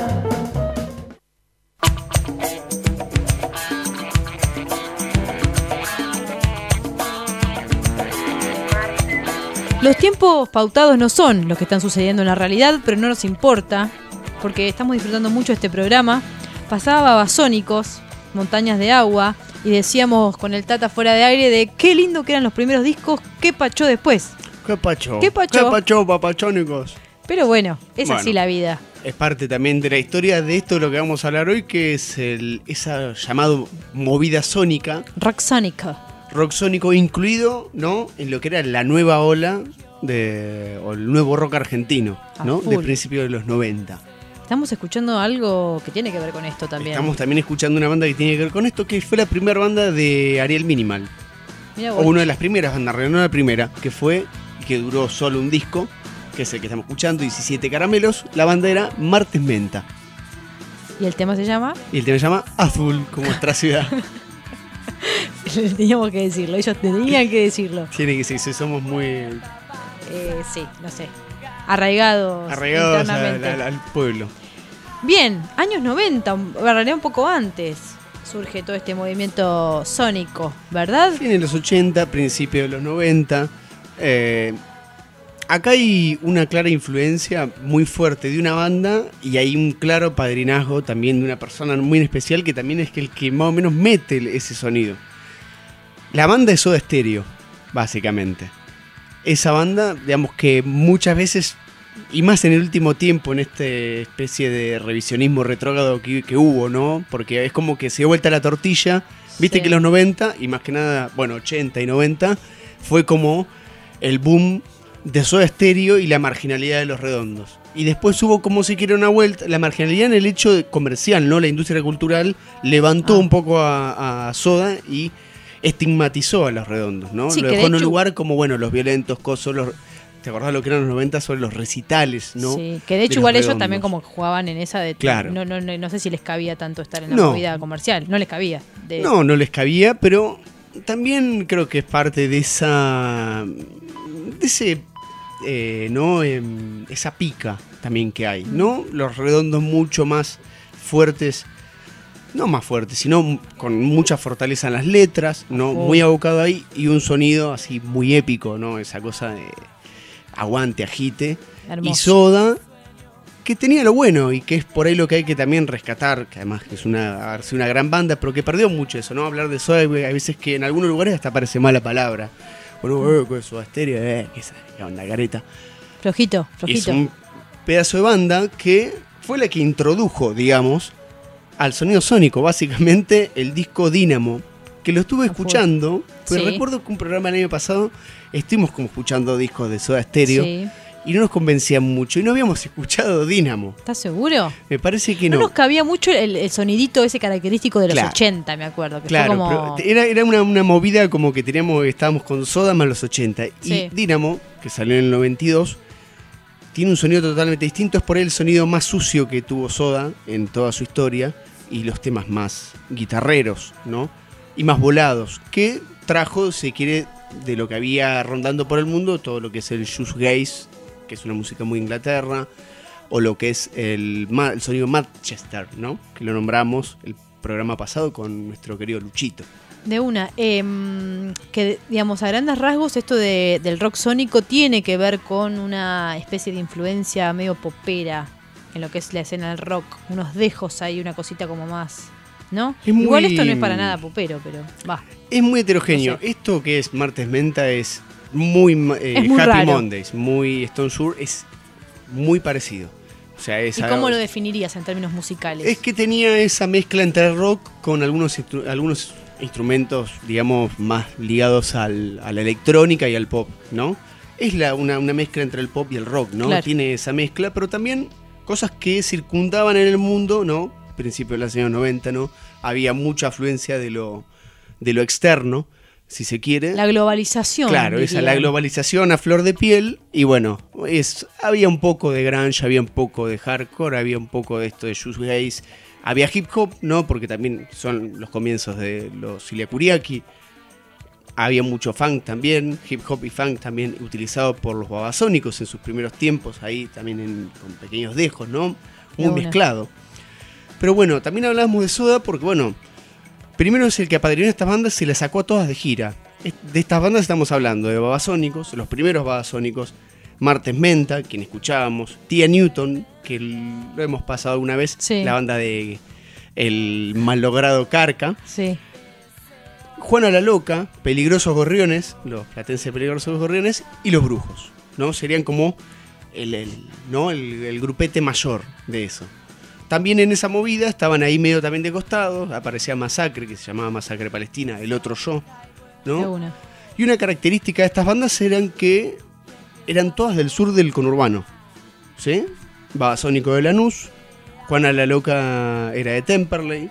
Speaker 2: Los tiempos pautados no son los que están sucediendo en la realidad, pero no nos importa, porque estamos disfrutando mucho este programa. Pasaba Babasónicos, Montañas de Agua, y decíamos con el Tata fuera de aire de qué lindo que eran los primeros discos, qué pachó después.
Speaker 3: ¿Qué pachó?
Speaker 2: ¿Qué pachó?
Speaker 3: ¿Qué pachó, papachónicos?
Speaker 2: Pero bueno, es así la vida.
Speaker 3: Es parte también de la historia de esto de lo que vamos a hablar hoy, que es esa llamada movida sónica.
Speaker 2: Rocksónica.
Speaker 3: Rock sónico incluido, ¿no?, en lo que era la nueva ola o el nuevo rock argentino, ¿no?, de principios de los 90.
Speaker 2: Estamos escuchando algo que tiene que ver con esto también.
Speaker 3: Estamos también escuchando una banda que tiene que ver con esto, que fue la primera banda de Ariel Minimal. O una de las primeras bandas, no la primera, que fue, que duró solo un disco, que es el que estamos escuchando, 17 Caramelos. La banda era Martes Menta.
Speaker 2: ¿Y el tema se llama?
Speaker 3: Y el tema se llama Azul, como nuestra ciudad.
Speaker 2: Teníamos que decirlo, ellos tenían que decirlo.
Speaker 3: Tiene que ser, somos muy
Speaker 2: Sí, no sé. Arraigados internamente.
Speaker 3: al pueblo.
Speaker 2: Bien, años 90, en realidad un poco antes, surge todo este movimiento sónico, ¿verdad?
Speaker 3: Fin de los 80, principio de los 90. Acá hay una clara influencia muy fuerte de una banda y hay un claro padrinazgo también de una persona muy especial que también es el que más o menos mete ese sonido. La banda es Soda Stereo, básicamente. Esa banda, digamos que muchas veces, y más en el último tiempo, en esta especie de revisionismo retrógrado que hubo, ¿no? Porque es como que se dio vuelta la tortilla. Viste que los 90, y más que nada, bueno, 80 y 90, fue como el boom de Soda Stereo y la marginalidad de Los Redondos. Y después hubo como si quiera una vuelta, la marginalidad en el hecho comercial, ¿no? La industria cultural levantó un poco a Soda y estigmatizó a Los Redondos, ¿no?
Speaker 2: Sí,
Speaker 3: lo dejó en un lugar como, bueno, los violentos, ¿te acordás lo que eran los 90 sobre los recitales, no?
Speaker 2: Sí, que de hecho igual ellos también como jugaban en esa de...
Speaker 3: Claro.
Speaker 2: No sé si les cabía tanto estar en la movida comercial, no les cabía.
Speaker 3: No les cabía, pero también creo que es parte de esa... de ese... esa pica también que hay, ¿no? Los Redondos mucho más fuertes, no más fuertes, sino con mucha fortaleza en las letras, ¿no? Muy abocado ahí y un sonido así muy épico, ¿no? Esa cosa de aguante, agite.
Speaker 2: Hermoso.
Speaker 3: Y Soda, que tenía lo bueno y que es por ahí lo que hay que también rescatar, que además que es una gran banda, pero que perdió mucho eso, ¿no? Hablar de Soda, hay veces que en algunos lugares hasta parece mala palabra. Bueno, con Soda Stereo, qué onda, careta.
Speaker 2: Flojito.
Speaker 3: Es un pedazo de banda que fue la que introdujo, digamos, al sonido sónico, básicamente el disco Dínamo, que lo estuve escuchando, pero recuerdo que un programa el año pasado estuvimos como escuchando discos de Soda Stereo y no nos convencían mucho y no habíamos escuchado Dínamo.
Speaker 2: ¿Estás seguro?
Speaker 3: Me parece que no.
Speaker 2: No nos cabía mucho el sonidito ese característico de los 80, me acuerdo. Que
Speaker 3: claro,
Speaker 2: fue como...
Speaker 3: pero era una movida como que estábamos con Soda más los 80. Y Dínamo, que salió en el 92, tiene un sonido totalmente distinto. Es por ahí el sonido más sucio que tuvo Soda en toda su historia y los temas más guitarreros, ¿no? Y más volados, que trajo, se quiere, de lo que había rondando por el mundo, todo lo que es el shoegaze, que es una música muy Inglaterra, o lo que es el sonido Manchester, ¿no? Que lo nombramos el programa pasado con nuestro querido Luchito.
Speaker 2: De una, que digamos a grandes rasgos esto del rock sónico tiene que ver con una especie de influencia medio popera en lo que es la escena del rock, unos dejos ahí, una cosita como más, ¿no? Igual esto no es para nada popero, pero va.
Speaker 3: Es muy heterogéneo. No sé. Esto que es Martes Menta es muy Happy
Speaker 2: raro.
Speaker 3: Mondays, muy Stone Sour, es muy parecido. O sea,
Speaker 2: ¿Y cómo lo definirías en términos musicales?
Speaker 3: Es que tenía esa mezcla entre el rock con algunos instrumentos, digamos, más ligados a la electrónica y al pop, ¿no? Es una mezcla entre el pop y el rock, ¿no? Claro. Tiene esa mezcla, pero también cosas que circundaban en el mundo, ¿no? Principios de los años 90, ¿no? Había mucha afluencia de lo externo, si se quiere.
Speaker 2: La globalización.
Speaker 3: Claro, la globalización a flor de piel. Y bueno, había un poco de grunge, había un poco de hardcore, había un poco de esto de shoegaze. Había hip hop, ¿no? Porque también son los comienzos de los Ilia Kuriaki. Había mucho funk también, hip hop y funk también utilizado por los babasónicos en sus primeros tiempos, ahí también con pequeños dejos, ¿no? Muy mezclado. Pero bueno, también hablábamos de Soda porque, bueno, primero es el que apadrinó estas bandas, se las sacó a todas de gira. De estas bandas estamos hablando de babasónicos, los primeros babasónicos, Martes Menta, quien escuchábamos, Tía Newton, que lo hemos pasado una vez, la banda de el malogrado Carca.
Speaker 2: Sí.
Speaker 3: Juana la Loca, Peligrosos Gorriones, los platenses Peligrosos Gorriones y Los Brujos, ¿no? Serían como el grupete mayor de eso. También en esa movida estaban ahí medio también de costado, aparecía Masacre, que se llamaba Masacre Palestina, El Otro Yo, ¿no? Y una característica de estas bandas eran que eran todas del sur del conurbano, ¿sí? Babasónico de Lanús, Juana la Loca era de Temperley,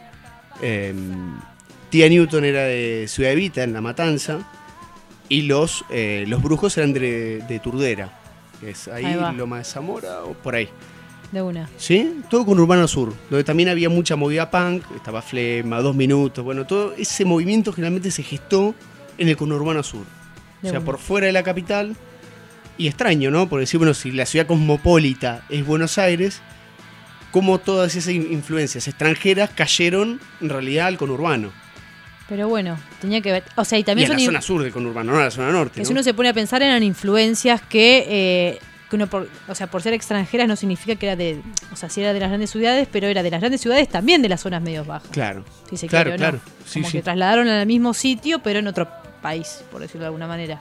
Speaker 3: Tía Newton era de Ciudad Evita, en La Matanza, y los Brujos eran de Turdera, que es ahí Loma de Zamora o por ahí.
Speaker 2: De una.
Speaker 3: ¿Sí? Todo con Urbano Sur, donde también había mucha movida punk, estaba Flema, 2 Minutos, bueno, todo ese movimiento generalmente se gestó en el conurbano sur.
Speaker 2: De
Speaker 3: o sea,
Speaker 2: una.
Speaker 3: por fuera de la capital. Y extraño, ¿no? Porque decir, bueno, si la ciudad cosmopolita es Buenos Aires, cómo todas esas influencias extranjeras cayeron en realidad al conurbano.
Speaker 2: Pero bueno, tenía que ver. O sea, y
Speaker 3: Y
Speaker 2: también
Speaker 3: en la
Speaker 2: son
Speaker 3: zona sur del conurbano, no en la zona norte.
Speaker 2: que
Speaker 3: ¿no?
Speaker 2: si uno se pone a pensar eran influencias que uno por ser extranjeras no significa que era de, o sea, sí era de las grandes ciudades, pero era de las grandes ciudades también de las zonas medios bajas.
Speaker 3: Claro.
Speaker 2: Si se
Speaker 3: Claro,
Speaker 2: quiere o no.
Speaker 3: claro. Sí,
Speaker 2: Como
Speaker 3: sí.
Speaker 2: que trasladaron al mismo sitio, pero en otro país, por decirlo de alguna manera.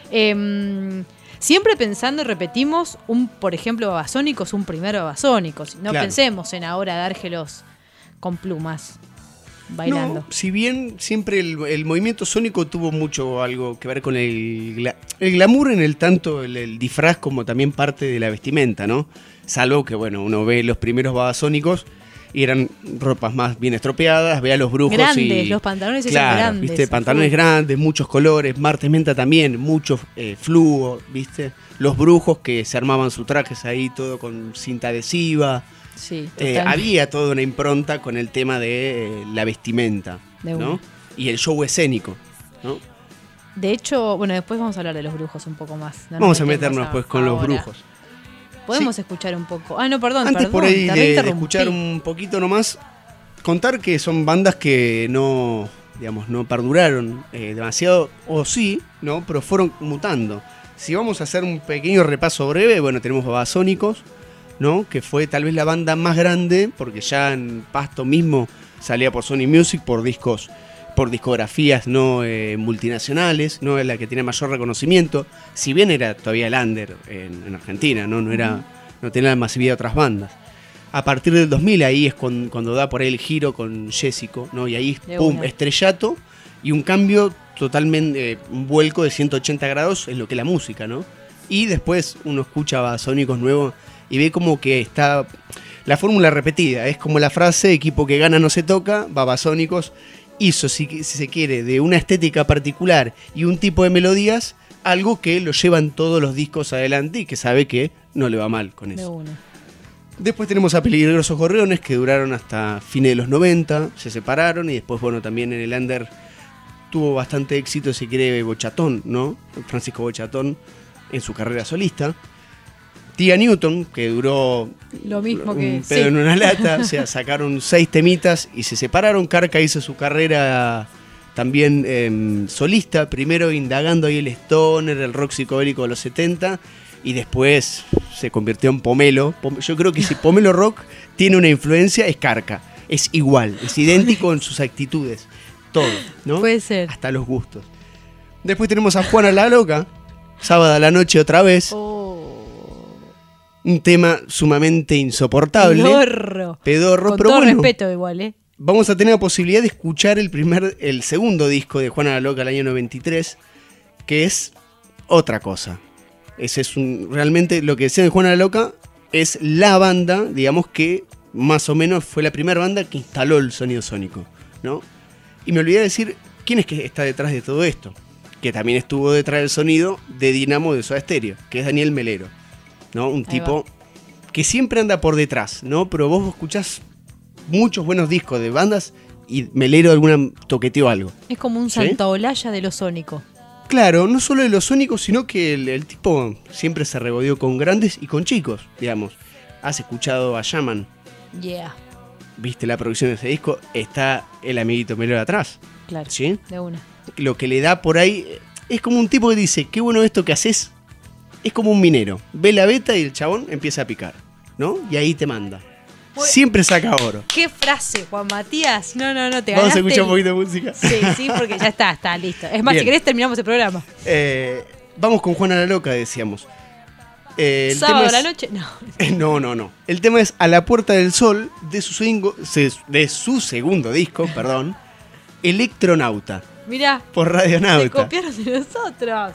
Speaker 2: Siempre pensando, repetimos, por ejemplo, Babasónicos, un primer Babasónicos. No
Speaker 3: Claro.
Speaker 2: pensemos en ahora dárgelos con plumas bailando.
Speaker 3: No, si bien siempre el movimiento sónico tuvo mucho algo que ver con el glamour en el tanto el disfraz como también parte de la vestimenta, ¿no? Salvo que, bueno, uno ve los primeros babasónicos y eran ropas más bien estropeadas, ve a los brujos
Speaker 2: Grandes,
Speaker 3: y...
Speaker 2: los pantalones eran
Speaker 3: Claro,
Speaker 2: grandes.
Speaker 3: ¿viste? Pantalones grandes, muchos colores, Martes Menta también, mucho fluo, ¿viste? Los brujos que se armaban sus trajes ahí todo con cinta adhesiva.
Speaker 2: Sí, totalmente.
Speaker 3: Había toda una impronta con el tema de la vestimenta,
Speaker 2: De
Speaker 3: ¿no?
Speaker 2: una.
Speaker 3: Y el show escénico, ¿no?
Speaker 2: De hecho, bueno, después vamos a hablar de los brujos un poco más. No nos
Speaker 3: Vamos a
Speaker 2: metemos
Speaker 3: meternos pues con los
Speaker 2: ahora.
Speaker 3: brujos.
Speaker 2: Podemos escuchar un poco. Ah, no, perdón.
Speaker 3: Antes
Speaker 2: perdón,
Speaker 3: por ahí
Speaker 2: te
Speaker 3: de
Speaker 2: reinterrumpí.
Speaker 3: escuchar un poquito nomás, contar que son bandas que no, digamos, no perduraron demasiado, o sí, ¿no? Pero fueron mutando. Si vamos a hacer un pequeño repaso breve, bueno, tenemos Babasónicos, ¿no? Que fue tal vez la banda más grande, porque ya en Pasto mismo salía por Sony Music, por discos, por discografías no multinacionales, no es la que tiene mayor reconocimiento, si bien era todavía el under en Argentina, no era, no tenía la masividad de otras bandas. A partir del 2000 ahí es cuando da por ahí el giro con Jessico, ¿no? Y ahí
Speaker 2: De
Speaker 3: pum,
Speaker 2: una.
Speaker 3: estrellato y un cambio totalmente, un vuelco de 180 grados en lo que es la música, ¿no? Y después uno escucha a Babasónicos nuevo y ve como que está la fórmula repetida, es como la frase equipo que gana no se toca. Babasónicos hizo, si se quiere, de una estética particular y un tipo de melodías, algo que lo llevan todos los discos adelante y que sabe que no le va mal con
Speaker 2: De
Speaker 3: eso.
Speaker 2: una.
Speaker 3: Después tenemos a Peligrosos Gorriones, que duraron hasta fines de los 90, se separaron y después, bueno, también en el under tuvo bastante éxito, si quiere, Bochatón, ¿no? Francisco Bochatón en su carrera solista. Tía Newton, que duró
Speaker 2: Lo mismo que.
Speaker 3: un pedo
Speaker 2: sí.
Speaker 3: en una lata, o sea, sacaron 6 temitas y se separaron. Carca hizo su carrera también solista, primero indagando ahí el stoner, el rock psicodélico de los 70 y después se convirtió en Pomelo. Yo creo que si Pomelo Rock tiene una influencia es Carca, es igual, es idéntico en sus actitudes, todo, ¿no?
Speaker 2: Puede ser.
Speaker 3: Hasta los gustos. Después tenemos a Juana la Loca, Sábado a la Noche otra vez. Un tema sumamente insoportable. Pedorro,
Speaker 2: Con
Speaker 3: pero
Speaker 2: todo
Speaker 3: bueno,
Speaker 2: respeto igual, ¿eh?
Speaker 3: vamos a tener la posibilidad de escuchar el segundo disco de Juana la Loca del año 93, que es otra cosa. Ese es realmente lo que decía de Juana la Loca, es la banda, digamos que más o menos fue la primera banda que instaló el sonido sónico, ¿no? Y me olvidé de decir quién es que está detrás de todo esto, que también estuvo detrás del sonido de Dinamo de Soda Stereo, que es Daniel Melero, ¿no? Un tipo que siempre anda por detrás, ¿no? Pero vos escuchás muchos buenos discos de bandas y Melero alguna toqueteó algo.
Speaker 2: Es como un
Speaker 3: ¿Sí?
Speaker 2: Santa Olalla de lo sónico.
Speaker 3: Claro, no solo de los sónicos, sino que el tipo siempre se regodeó con grandes y con chicos, digamos. Has escuchado a Shaman,
Speaker 2: Yeah,
Speaker 3: viste la producción de ese disco, está el amiguito Melero atrás,
Speaker 2: claro.
Speaker 3: ¿sí?
Speaker 2: De una.
Speaker 3: Lo que le da por ahí es como un tipo que dice, qué bueno esto que haces, es como un minero. Ve la beta y el chabón empieza a picar, ¿no? Y ahí te manda. Siempre saca oro.
Speaker 2: ¿Qué frase, Juan Matías? No, te
Speaker 3: Vamos a
Speaker 2: ganaste
Speaker 3: escuchar un poquito de música.
Speaker 2: Sí, porque ya está listo. Es más,
Speaker 3: Bien.
Speaker 2: si querés terminamos el programa.
Speaker 3: Vamos con Juana la Loca, decíamos. El
Speaker 2: Sábado
Speaker 3: tema
Speaker 2: a la
Speaker 3: es-
Speaker 2: noche, no.
Speaker 3: No. El tema es A la Puerta del Sol de su segundo disco, perdón, Electronauta,
Speaker 2: Mirá,
Speaker 3: por
Speaker 2: se
Speaker 3: Radionauta.
Speaker 2: copiaron de nosotros.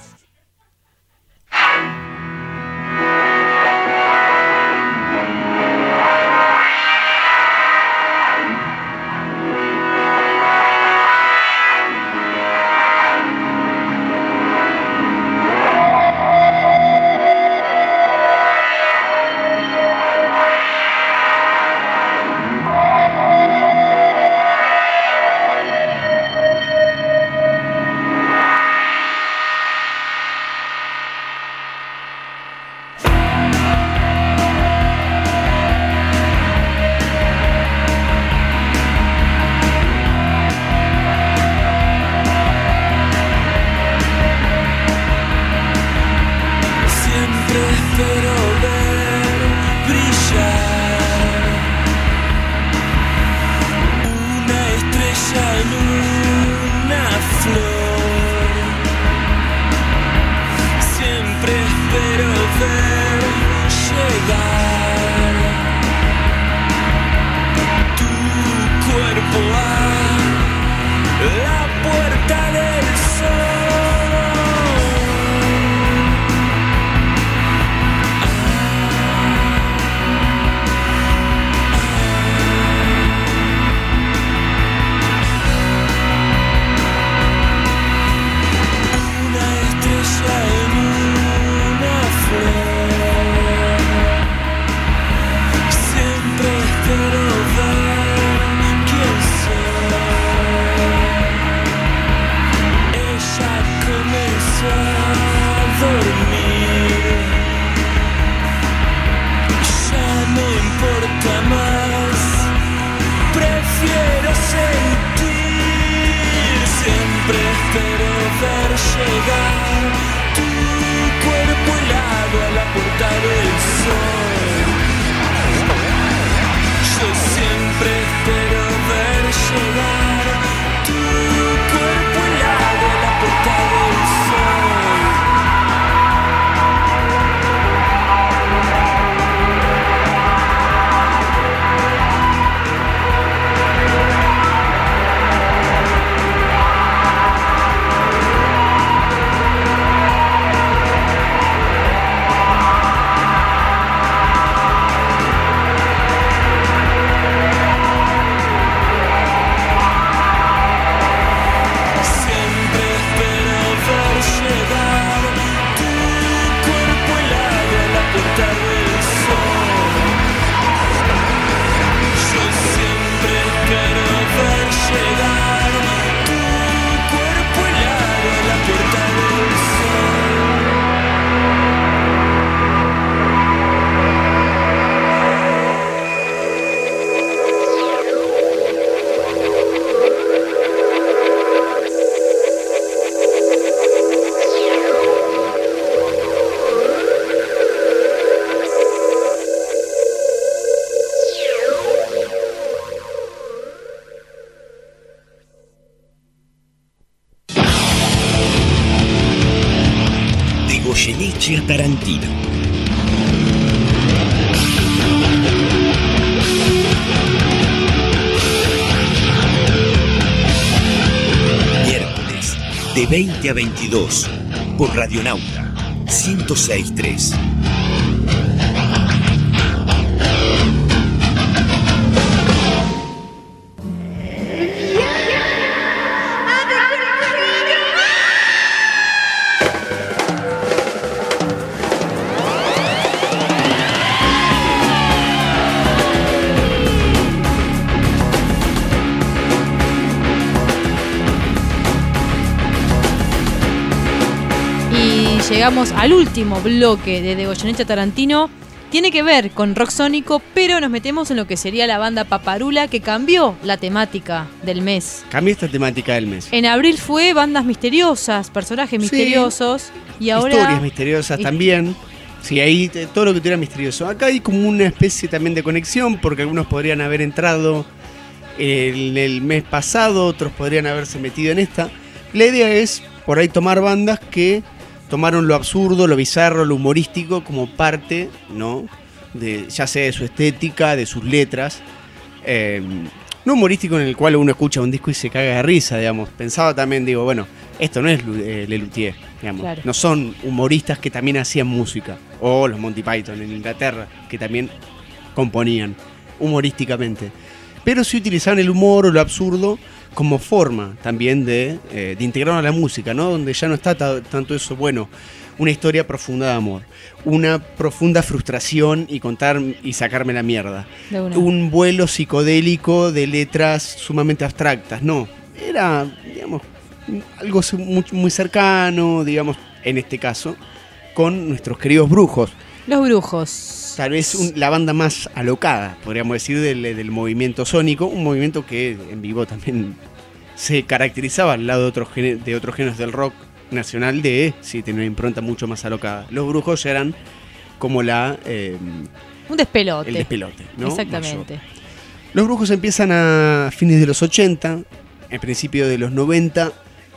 Speaker 5: Goyeneche a Tarantino. Miércoles, de 20 a 22, por Radionauta 106.3.
Speaker 2: Llegamos al último bloque de Goyeneche a Tarantino. Tiene que ver con rock sónico, pero nos metemos en lo que sería la banda Paparula, que cambió la temática del mes.
Speaker 3: Cambió esta temática del mes.
Speaker 2: En abril fue bandas misteriosas, personajes misteriosos, y ahora...
Speaker 3: Historias misteriosas también. Sí, ahí todo lo que tuviera misterioso. Acá hay como una especie también de conexión, porque algunos podrían haber entrado en el mes pasado, otros podrían haberse metido en esta. La idea es, por ahí, tomar bandas que tomaron lo absurdo, lo bizarro, lo humorístico como parte, ¿no? Ya sea de su estética, de sus letras. No humorístico en el cual uno escucha un disco y se caga de risa, digamos. Pensaba también, digo, bueno, esto no es Lelutier, digamos. Claro. No son humoristas que también hacían música. O los Monty Python en Inglaterra, que también componían humorísticamente. Pero sí utilizaban el humor o lo absurdo como forma también de integrarlo a la música, ¿no? Donde ya no está tanto eso, bueno, una historia profunda de amor, una profunda frustración y contar y sacarme la mierda, un vuelo psicodélico de letras sumamente abstractas, no, era, digamos, algo muy cercano, digamos, en este caso, con nuestros queridos Brujos.
Speaker 2: Los Brujos.
Speaker 3: Tal vez la banda más alocada, podríamos decir, del movimiento sónico, un movimiento que en vivo también se caracterizaba al lado de otros géneros del rock nacional sí, tenía una impronta mucho más alocada. Los Brujos ya eran como un
Speaker 2: despelote.
Speaker 3: El despelote, ¿no?
Speaker 2: Exactamente.
Speaker 3: Los Brujos empiezan a fines de los 80, en principio de los 90,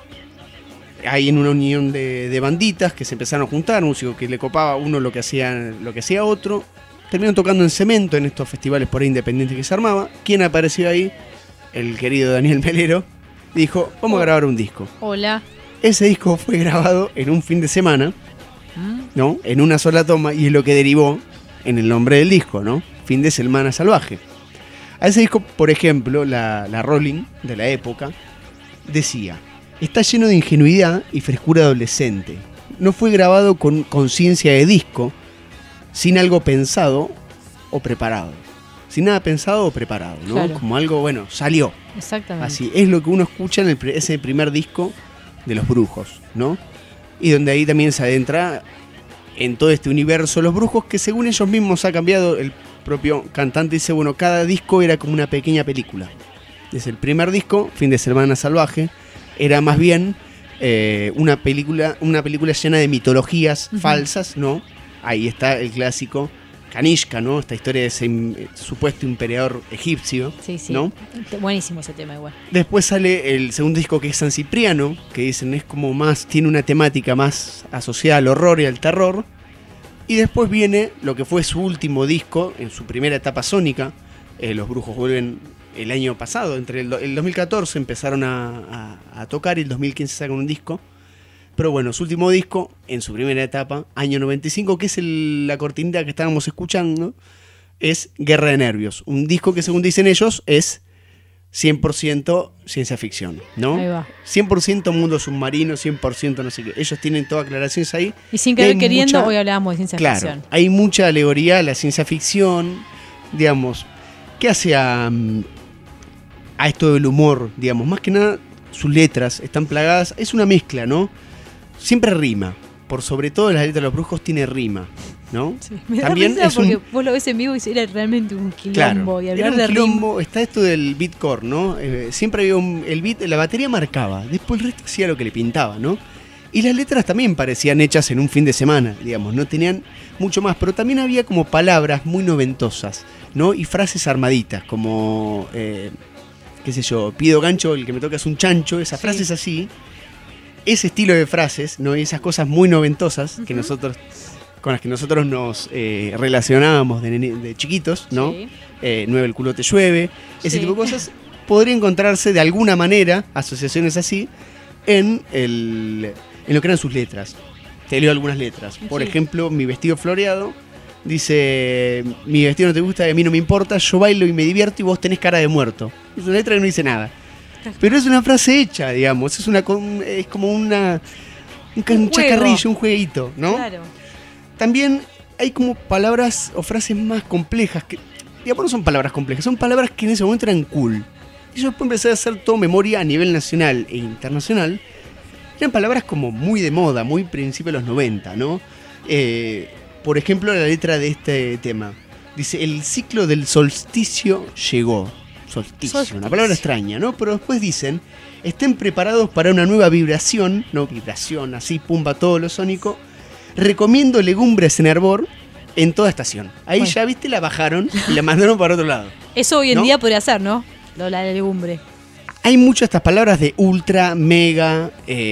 Speaker 3: hay en una unión de banditas que se empezaron a juntar, músicos que le copaba uno lo que hacía otro, terminaron tocando en Cemento en estos festivales por ahí independientes que se armaba. ¿Quién apareció ahí? El querido Daniel Melero. Dijo, vamos a grabar un disco.
Speaker 2: Hola.
Speaker 3: Ese disco fue grabado en un fin de semana, ¿no? En una sola toma, y es lo que derivó en el nombre del disco, ¿no? Fin de Semana Salvaje. A ese disco, por ejemplo, la Rolling de la época decía: está lleno de ingenuidad y frescura adolescente. No fue grabado con conciencia de disco, sin algo pensado o preparado. Sin nada pensado o preparado, ¿no? Claro. Como algo, bueno, salió.
Speaker 2: Exactamente.
Speaker 3: Así, es lo que uno escucha en ese primer disco de Los Brujos, ¿no? Y donde ahí también se adentra en todo este universo Los Brujos, que según ellos mismos ha cambiado. El propio cantante dice, bueno, cada disco era como una pequeña película. Desde el primer disco, Fin de Semana Salvaje, era más bien una película llena de mitologías falsas, ¿no? Ahí está el clásico Kanishka, ¿no? Esta historia de ese supuesto emperador egipcio,
Speaker 2: sí,
Speaker 3: ¿no?
Speaker 2: Buenísimo ese tema igual.
Speaker 3: Después sale el segundo disco, que es San Cipriano, que dicen es como más, tiene una temática más asociada al horror y al terror. Y después viene lo que fue su último disco en su primera etapa sónica. Los Brujos vuelven el año pasado, entre el 2014 empezaron a tocar y el 2015 sacan un disco. Pero bueno, su último disco, en su primera etapa, año 95, que es la cortinita que estábamos escuchando, es Guerra de Nervios. Un disco que, según dicen ellos, es 100% ciencia ficción, ¿no?
Speaker 2: Ahí va.
Speaker 3: 100% mundo submarino, 100% no sé qué. Ellos tienen todas aclaraciones ahí.
Speaker 2: Y sin querer queriendo, hoy hablábamos de ciencia ficción.
Speaker 3: Claro, hay mucha alegoría a la ciencia ficción, digamos, que hace a esto del humor, digamos. Más que nada, sus letras están plagadas. Es una mezcla, ¿no? Siempre rima. Por sobre todo las letras de Los Brujos tiene rima, ¿no?
Speaker 2: Sí, me también da risa porque vos lo ves en vivo y era realmente un quilombo.
Speaker 3: Claro,
Speaker 2: y hablar
Speaker 3: era un
Speaker 2: de
Speaker 3: quilombo.
Speaker 2: ritmo.
Speaker 3: Está esto del beatcore, ¿no? Siempre había el beat, la batería marcaba. Después el resto hacía lo que le pintaba, ¿no? Y las letras también parecían hechas en un fin de semana, digamos. No tenían mucho más. Pero también había como palabras muy noventosas, ¿no? Y frases armaditas, como... qué sé yo, pido gancho, el que me toca es un chancho. Esas frases así... ese estilo de frases, ¿no? Y esas cosas muy noventosas que nosotros, con las que nosotros nos relacionábamos de chiquitos, ¿no?
Speaker 2: Sí.
Speaker 3: 9 el culo te llueve, ese tipo de cosas, podría encontrarse de alguna manera, asociaciones así, en lo que eran sus letras. Te leo algunas letras. Por ejemplo, mi vestido floreado dice: mi vestido no te gusta, a mí no me importa, yo bailo y me divierto y vos tenés cara de muerto. Es una letra que no dice nada. Pero es una frase hecha, digamos. Es como un chacarrillo, un jueguito, ¿no?
Speaker 2: Claro.
Speaker 3: También hay como palabras o frases más complejas que, digamos, no son palabras complejas, son palabras que en ese momento eran cool. Y yo después empecé a hacer todo memoria a nivel nacional e internacional. Eran palabras como muy de moda, muy principio de los 90, ¿no? Por ejemplo, la letra de este tema dice: el ciclo del solsticio llegó. Solsticio, una palabra extraña, ¿no? Pero después dicen: estén preparados para una nueva vibración, no vibración, así, pumba, todo lo sónico. Recomiendo legumbres en hervor en toda estación. Ahí
Speaker 2: Bueno.
Speaker 3: ya, viste, la bajaron y la mandaron para otro lado.
Speaker 2: Eso hoy en
Speaker 3: ¿No?
Speaker 2: día podría ser, ¿no? La legumbre.
Speaker 3: Hay muchas estas palabras de ultra, mega,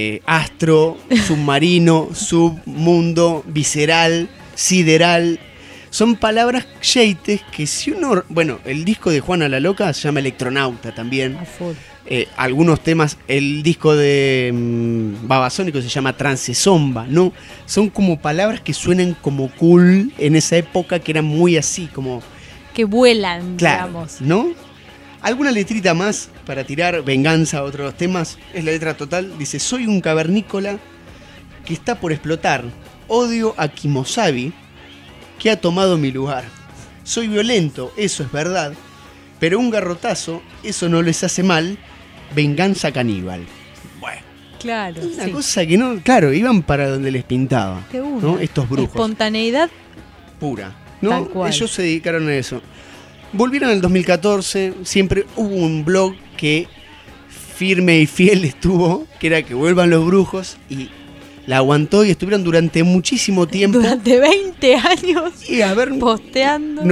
Speaker 3: astro, submarino, submundo, visceral, sideral. Son palabras yeites que si uno... Bueno, el disco de Juana la Loca se llama Electronauta también. Algunos temas, el disco de Babasónico se llama Transezomba, ¿no? Son como palabras que suenan como cool en esa época, que eran muy así, como...
Speaker 2: Que vuelan,
Speaker 3: Claro,
Speaker 2: digamos.
Speaker 3: ¿no? Alguna letrita más para tirar venganza a otros temas. Es la letra total. Dice: soy un cavernícola que está por explotar. Odio a Kimosabi, que ha tomado mi lugar. Soy violento, eso es verdad. Pero un garrotazo, eso no les hace mal. Venganza caníbal. Bueno,
Speaker 2: Claro.
Speaker 3: una
Speaker 2: sí.
Speaker 3: cosa que no... Claro, iban para donde les pintaba,
Speaker 2: De una.
Speaker 3: ¿no? Estos brujos.
Speaker 2: Espontaneidad.
Speaker 3: Pura,
Speaker 2: Tal
Speaker 3: ¿no?
Speaker 2: cual.
Speaker 3: Ellos se dedicaron a eso. Volvieron en el 2014, siempre hubo un blog que firme y fiel estuvo, que era que vuelvan los brujos, y la aguantó y estuvieron durante muchísimo tiempo.
Speaker 2: Durante 20 años.
Speaker 3: Y a ver,
Speaker 2: posteando.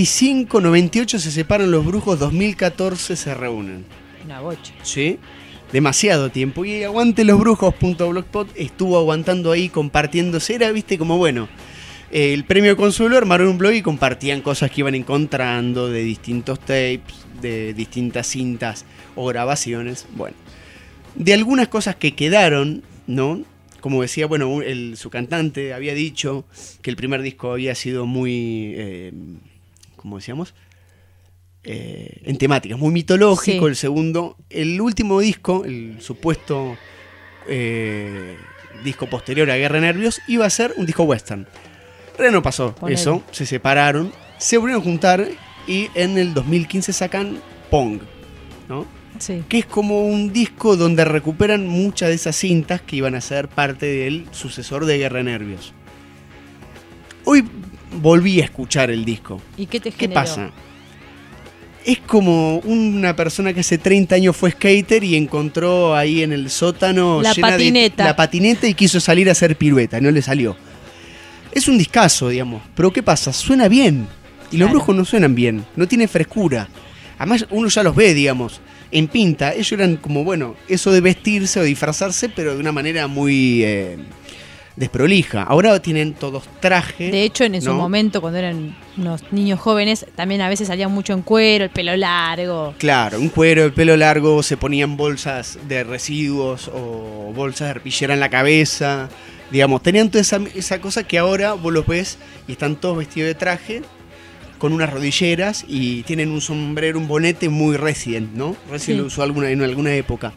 Speaker 3: 95, 98 se separan los brujos, 2014 se reúnen.
Speaker 2: Una bocha.
Speaker 3: ¿Sí? Demasiado tiempo. Y aguantelosbrujos.blogspot estuvo aguantando ahí, compartiéndose. Era, viste, como bueno... el premio Consuelo, armaron un blog y compartían cosas que iban encontrando de distintos tapes, de distintas cintas o grabaciones. Bueno, de algunas cosas que quedaron, ¿no? Como decía, bueno, su cantante había dicho que el primer disco había sido muy, ¿cómo decíamos? En temáticas, muy mitológico.
Speaker 2: Sí.
Speaker 3: El segundo, el último disco, el supuesto disco posterior a Guerra de Nervios, iba a ser un disco western. Pero no pasó eso, se separaron, se volvieron a juntar y en el 2015 sacan Pong, ¿no?
Speaker 2: Sí.
Speaker 3: Que es como un disco donde recuperan muchas de esas cintas que iban a ser parte del sucesor de Guerra de Nervios. Hoy volví a escuchar el disco.
Speaker 2: ¿Y qué te
Speaker 3: ¿Qué
Speaker 2: generó?
Speaker 3: pasa? Es como una persona que hace 30 años fue skater y encontró ahí en el sótano
Speaker 2: La
Speaker 3: llena
Speaker 2: patineta.
Speaker 3: de la patineta y quiso salir a hacer pirueta, no le salió. Es un discazo, digamos, pero ¿qué pasa? Suena bien. Y los brujos no suenan bien, no tiene frescura. Además, uno ya los ve, digamos, en pinta. Ellos eran como, bueno, eso de vestirse o disfrazarse, pero de una manera muy desprolija. Ahora tienen todos traje.
Speaker 2: De hecho, en su
Speaker 3: ¿no?
Speaker 2: momento, cuando eran unos niños jóvenes, también a veces salían mucho en cuero, el pelo largo.
Speaker 3: Claro, un cuero, el pelo largo, se ponían bolsas de residuos o bolsas de arpillera en la cabeza. Digamos, tenían toda esa cosa que ahora vos los ves y están todos vestidos de traje, con unas rodilleras y tienen un sombrero, un bonete muy Resident, ¿no? Resident
Speaker 2: Sí.
Speaker 3: lo usó en alguna época.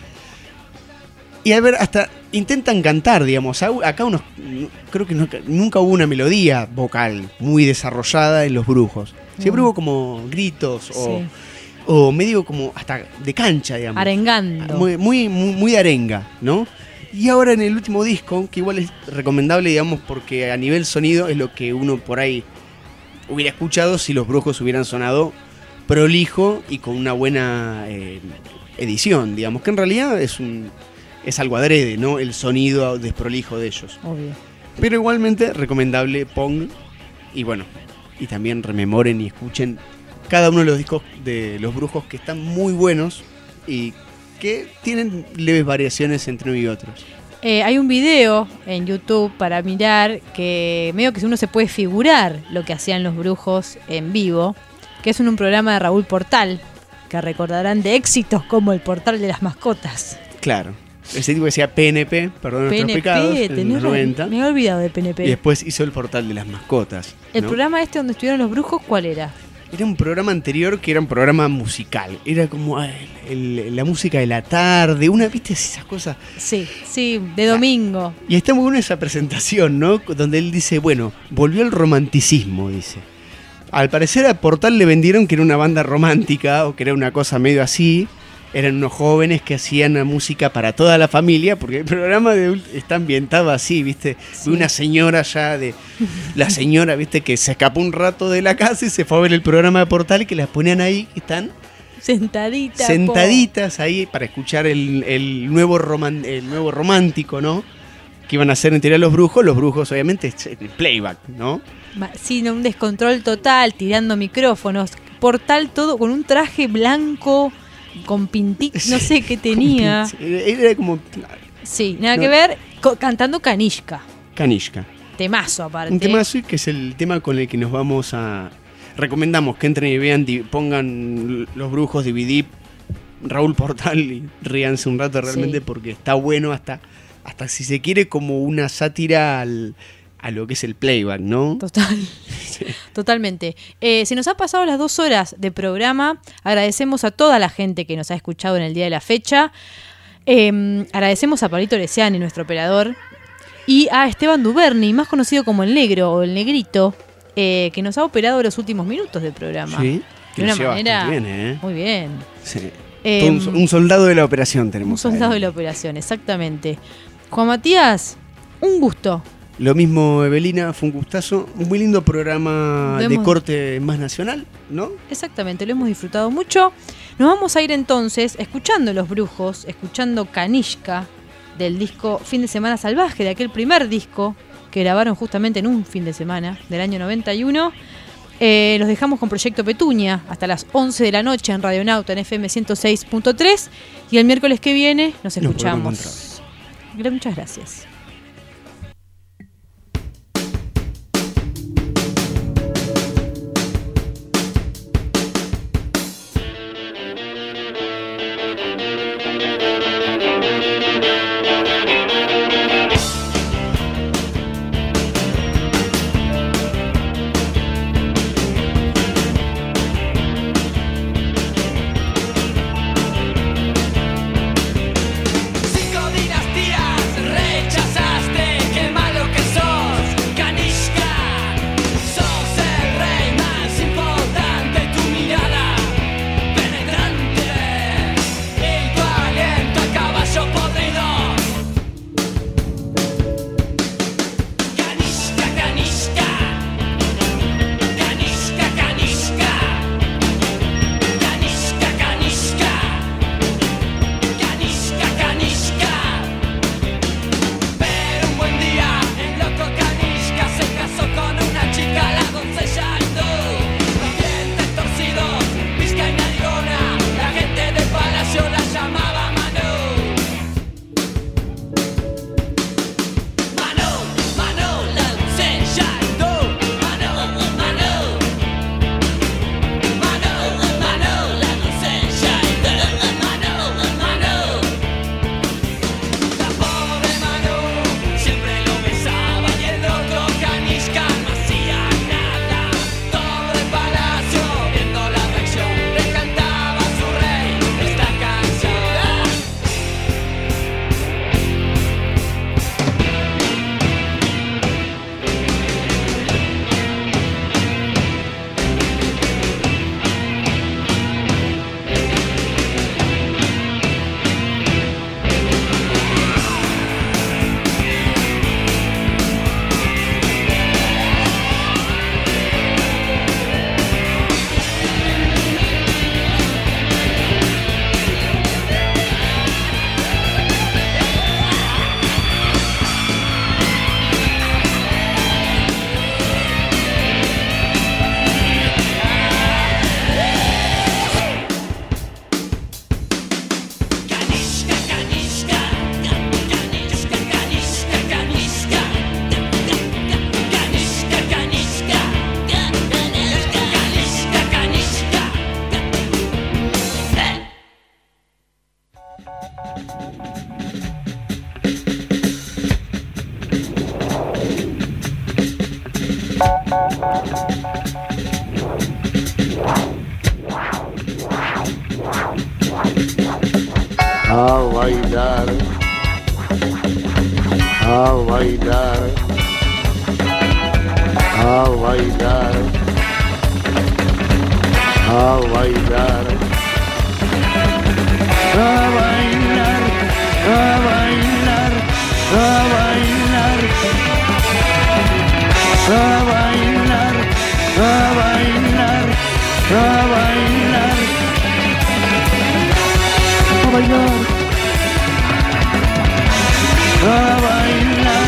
Speaker 3: Y a ver, hasta intentan cantar, digamos. Acá creo que nunca hubo una melodía vocal muy desarrollada en los brujos. Siempre hubo como gritos o medio como hasta de cancha, digamos.
Speaker 2: Arengando.
Speaker 3: Muy de arenga, ¿no? Y ahora en el último disco, que igual es recomendable, digamos, porque a nivel sonido es lo que uno por ahí hubiera escuchado si los brujos hubieran sonado prolijo y con una buena edición, digamos, que en realidad es algo adrede, ¿no? El sonido desprolijo de ellos.
Speaker 2: Obvio.
Speaker 3: Pero igualmente recomendable Pong. Y bueno, y también rememoren y escuchen cada uno de los discos de los brujos, que están muy buenos y que tienen leves variaciones entre uno y otros.
Speaker 2: Hay un video en YouTube para mirar que medio que uno se puede figurar lo que hacían los brujos en vivo, que es un programa de Raúl Portal, que recordarán de éxitos como el Portal de las Mascotas.
Speaker 3: Claro. Ese tipo decía PNP, perdón nuestros pecados, en los 90.
Speaker 2: Me he olvidado de PNP.
Speaker 3: Y después hizo el Portal de las Mascotas.
Speaker 2: ¿El
Speaker 3: ¿no?
Speaker 2: programa este donde estuvieron los brujos, cuál era?
Speaker 3: Era un programa anterior que era un programa musical. Era como la música de la tarde, ¿viste esas cosas?
Speaker 2: Sí, de domingo.
Speaker 3: Y está muy buena esa presentación, ¿no? Donde él dice, bueno, volvió el romanticismo, dice. Al parecer a Portal le vendieron que era una banda romántica o que era una cosa medio así. Eran unos jóvenes que hacían la música para toda la familia, porque el programa está ambientado así, ¿viste? Sí. De una señora la señora, ¿viste? Que se escapó un rato de la casa y se fue a ver el programa de Portal y que las ponían ahí, que están sentaditas ahí para escuchar el nuevo romántico, ¿no? Que iban a hacer en teoría los brujos obviamente el playback, ¿no?
Speaker 2: Sí, un descontrol total, tirando micrófonos. Portal todo con un traje blanco, con pintitas, no sé qué tenía.
Speaker 3: Era como...
Speaker 2: Sí, nada que ver, cantando Kanishka. Temazo aparte.
Speaker 3: Un temazo que es el tema con el que nos vamos a... Recomendamos que entren y vean, pongan Los Brujos, DVD, Raúl Portal y ríanse un rato realmente porque está bueno hasta si se quiere como una sátira a lo que es el playback, ¿no?
Speaker 2: Totalmente. Se nos ha pasado las 2 horas de programa. Agradecemos a toda la gente que nos ha escuchado en el día de la fecha. Agradecemos a Pablito Leziani, nuestro operador, y a Esteban Duberni, más conocido como el Negro o el Negrito, que nos ha operado los últimos minutos del programa.
Speaker 3: Sí,
Speaker 2: de una manera
Speaker 3: bien,
Speaker 2: muy bien.
Speaker 3: Sí. Un soldado de la operación tenemos.
Speaker 2: Un soldado de la operación, exactamente. Juan Matías, un gusto.
Speaker 3: Lo mismo, Evelina, fue un gustazo. Un muy lindo programa de corte más nacional, ¿no?
Speaker 2: Exactamente, lo hemos disfrutado mucho. Nos vamos a ir entonces escuchando Los Brujos, escuchando Kanishka del disco Fin de Semana Salvaje, de aquel primer disco que grabaron justamente en un fin de semana del año 91. Los dejamos con Proyecto Petunia hasta las 11 de la noche en Radionauta en FM 106.3 y el miércoles que viene nos escuchamos. Muchas gracias.
Speaker 15: Cinco dinastías rechazadas.
Speaker 4: A bailar, a bailar, a bailar, a bailar, a bailar, a bailar, a bailar, a bailar, a bailar, a bailar, a bailar. A bailar,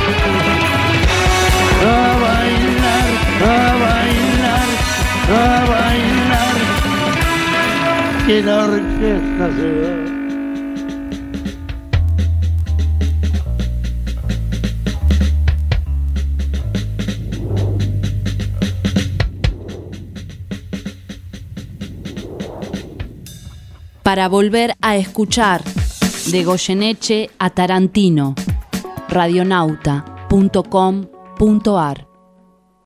Speaker 4: a bailar, a bailar, a bailar, que la orquesta se va.
Speaker 1: Para volver a escuchar de Goyeneche a Tarantino, radionauta.com.ar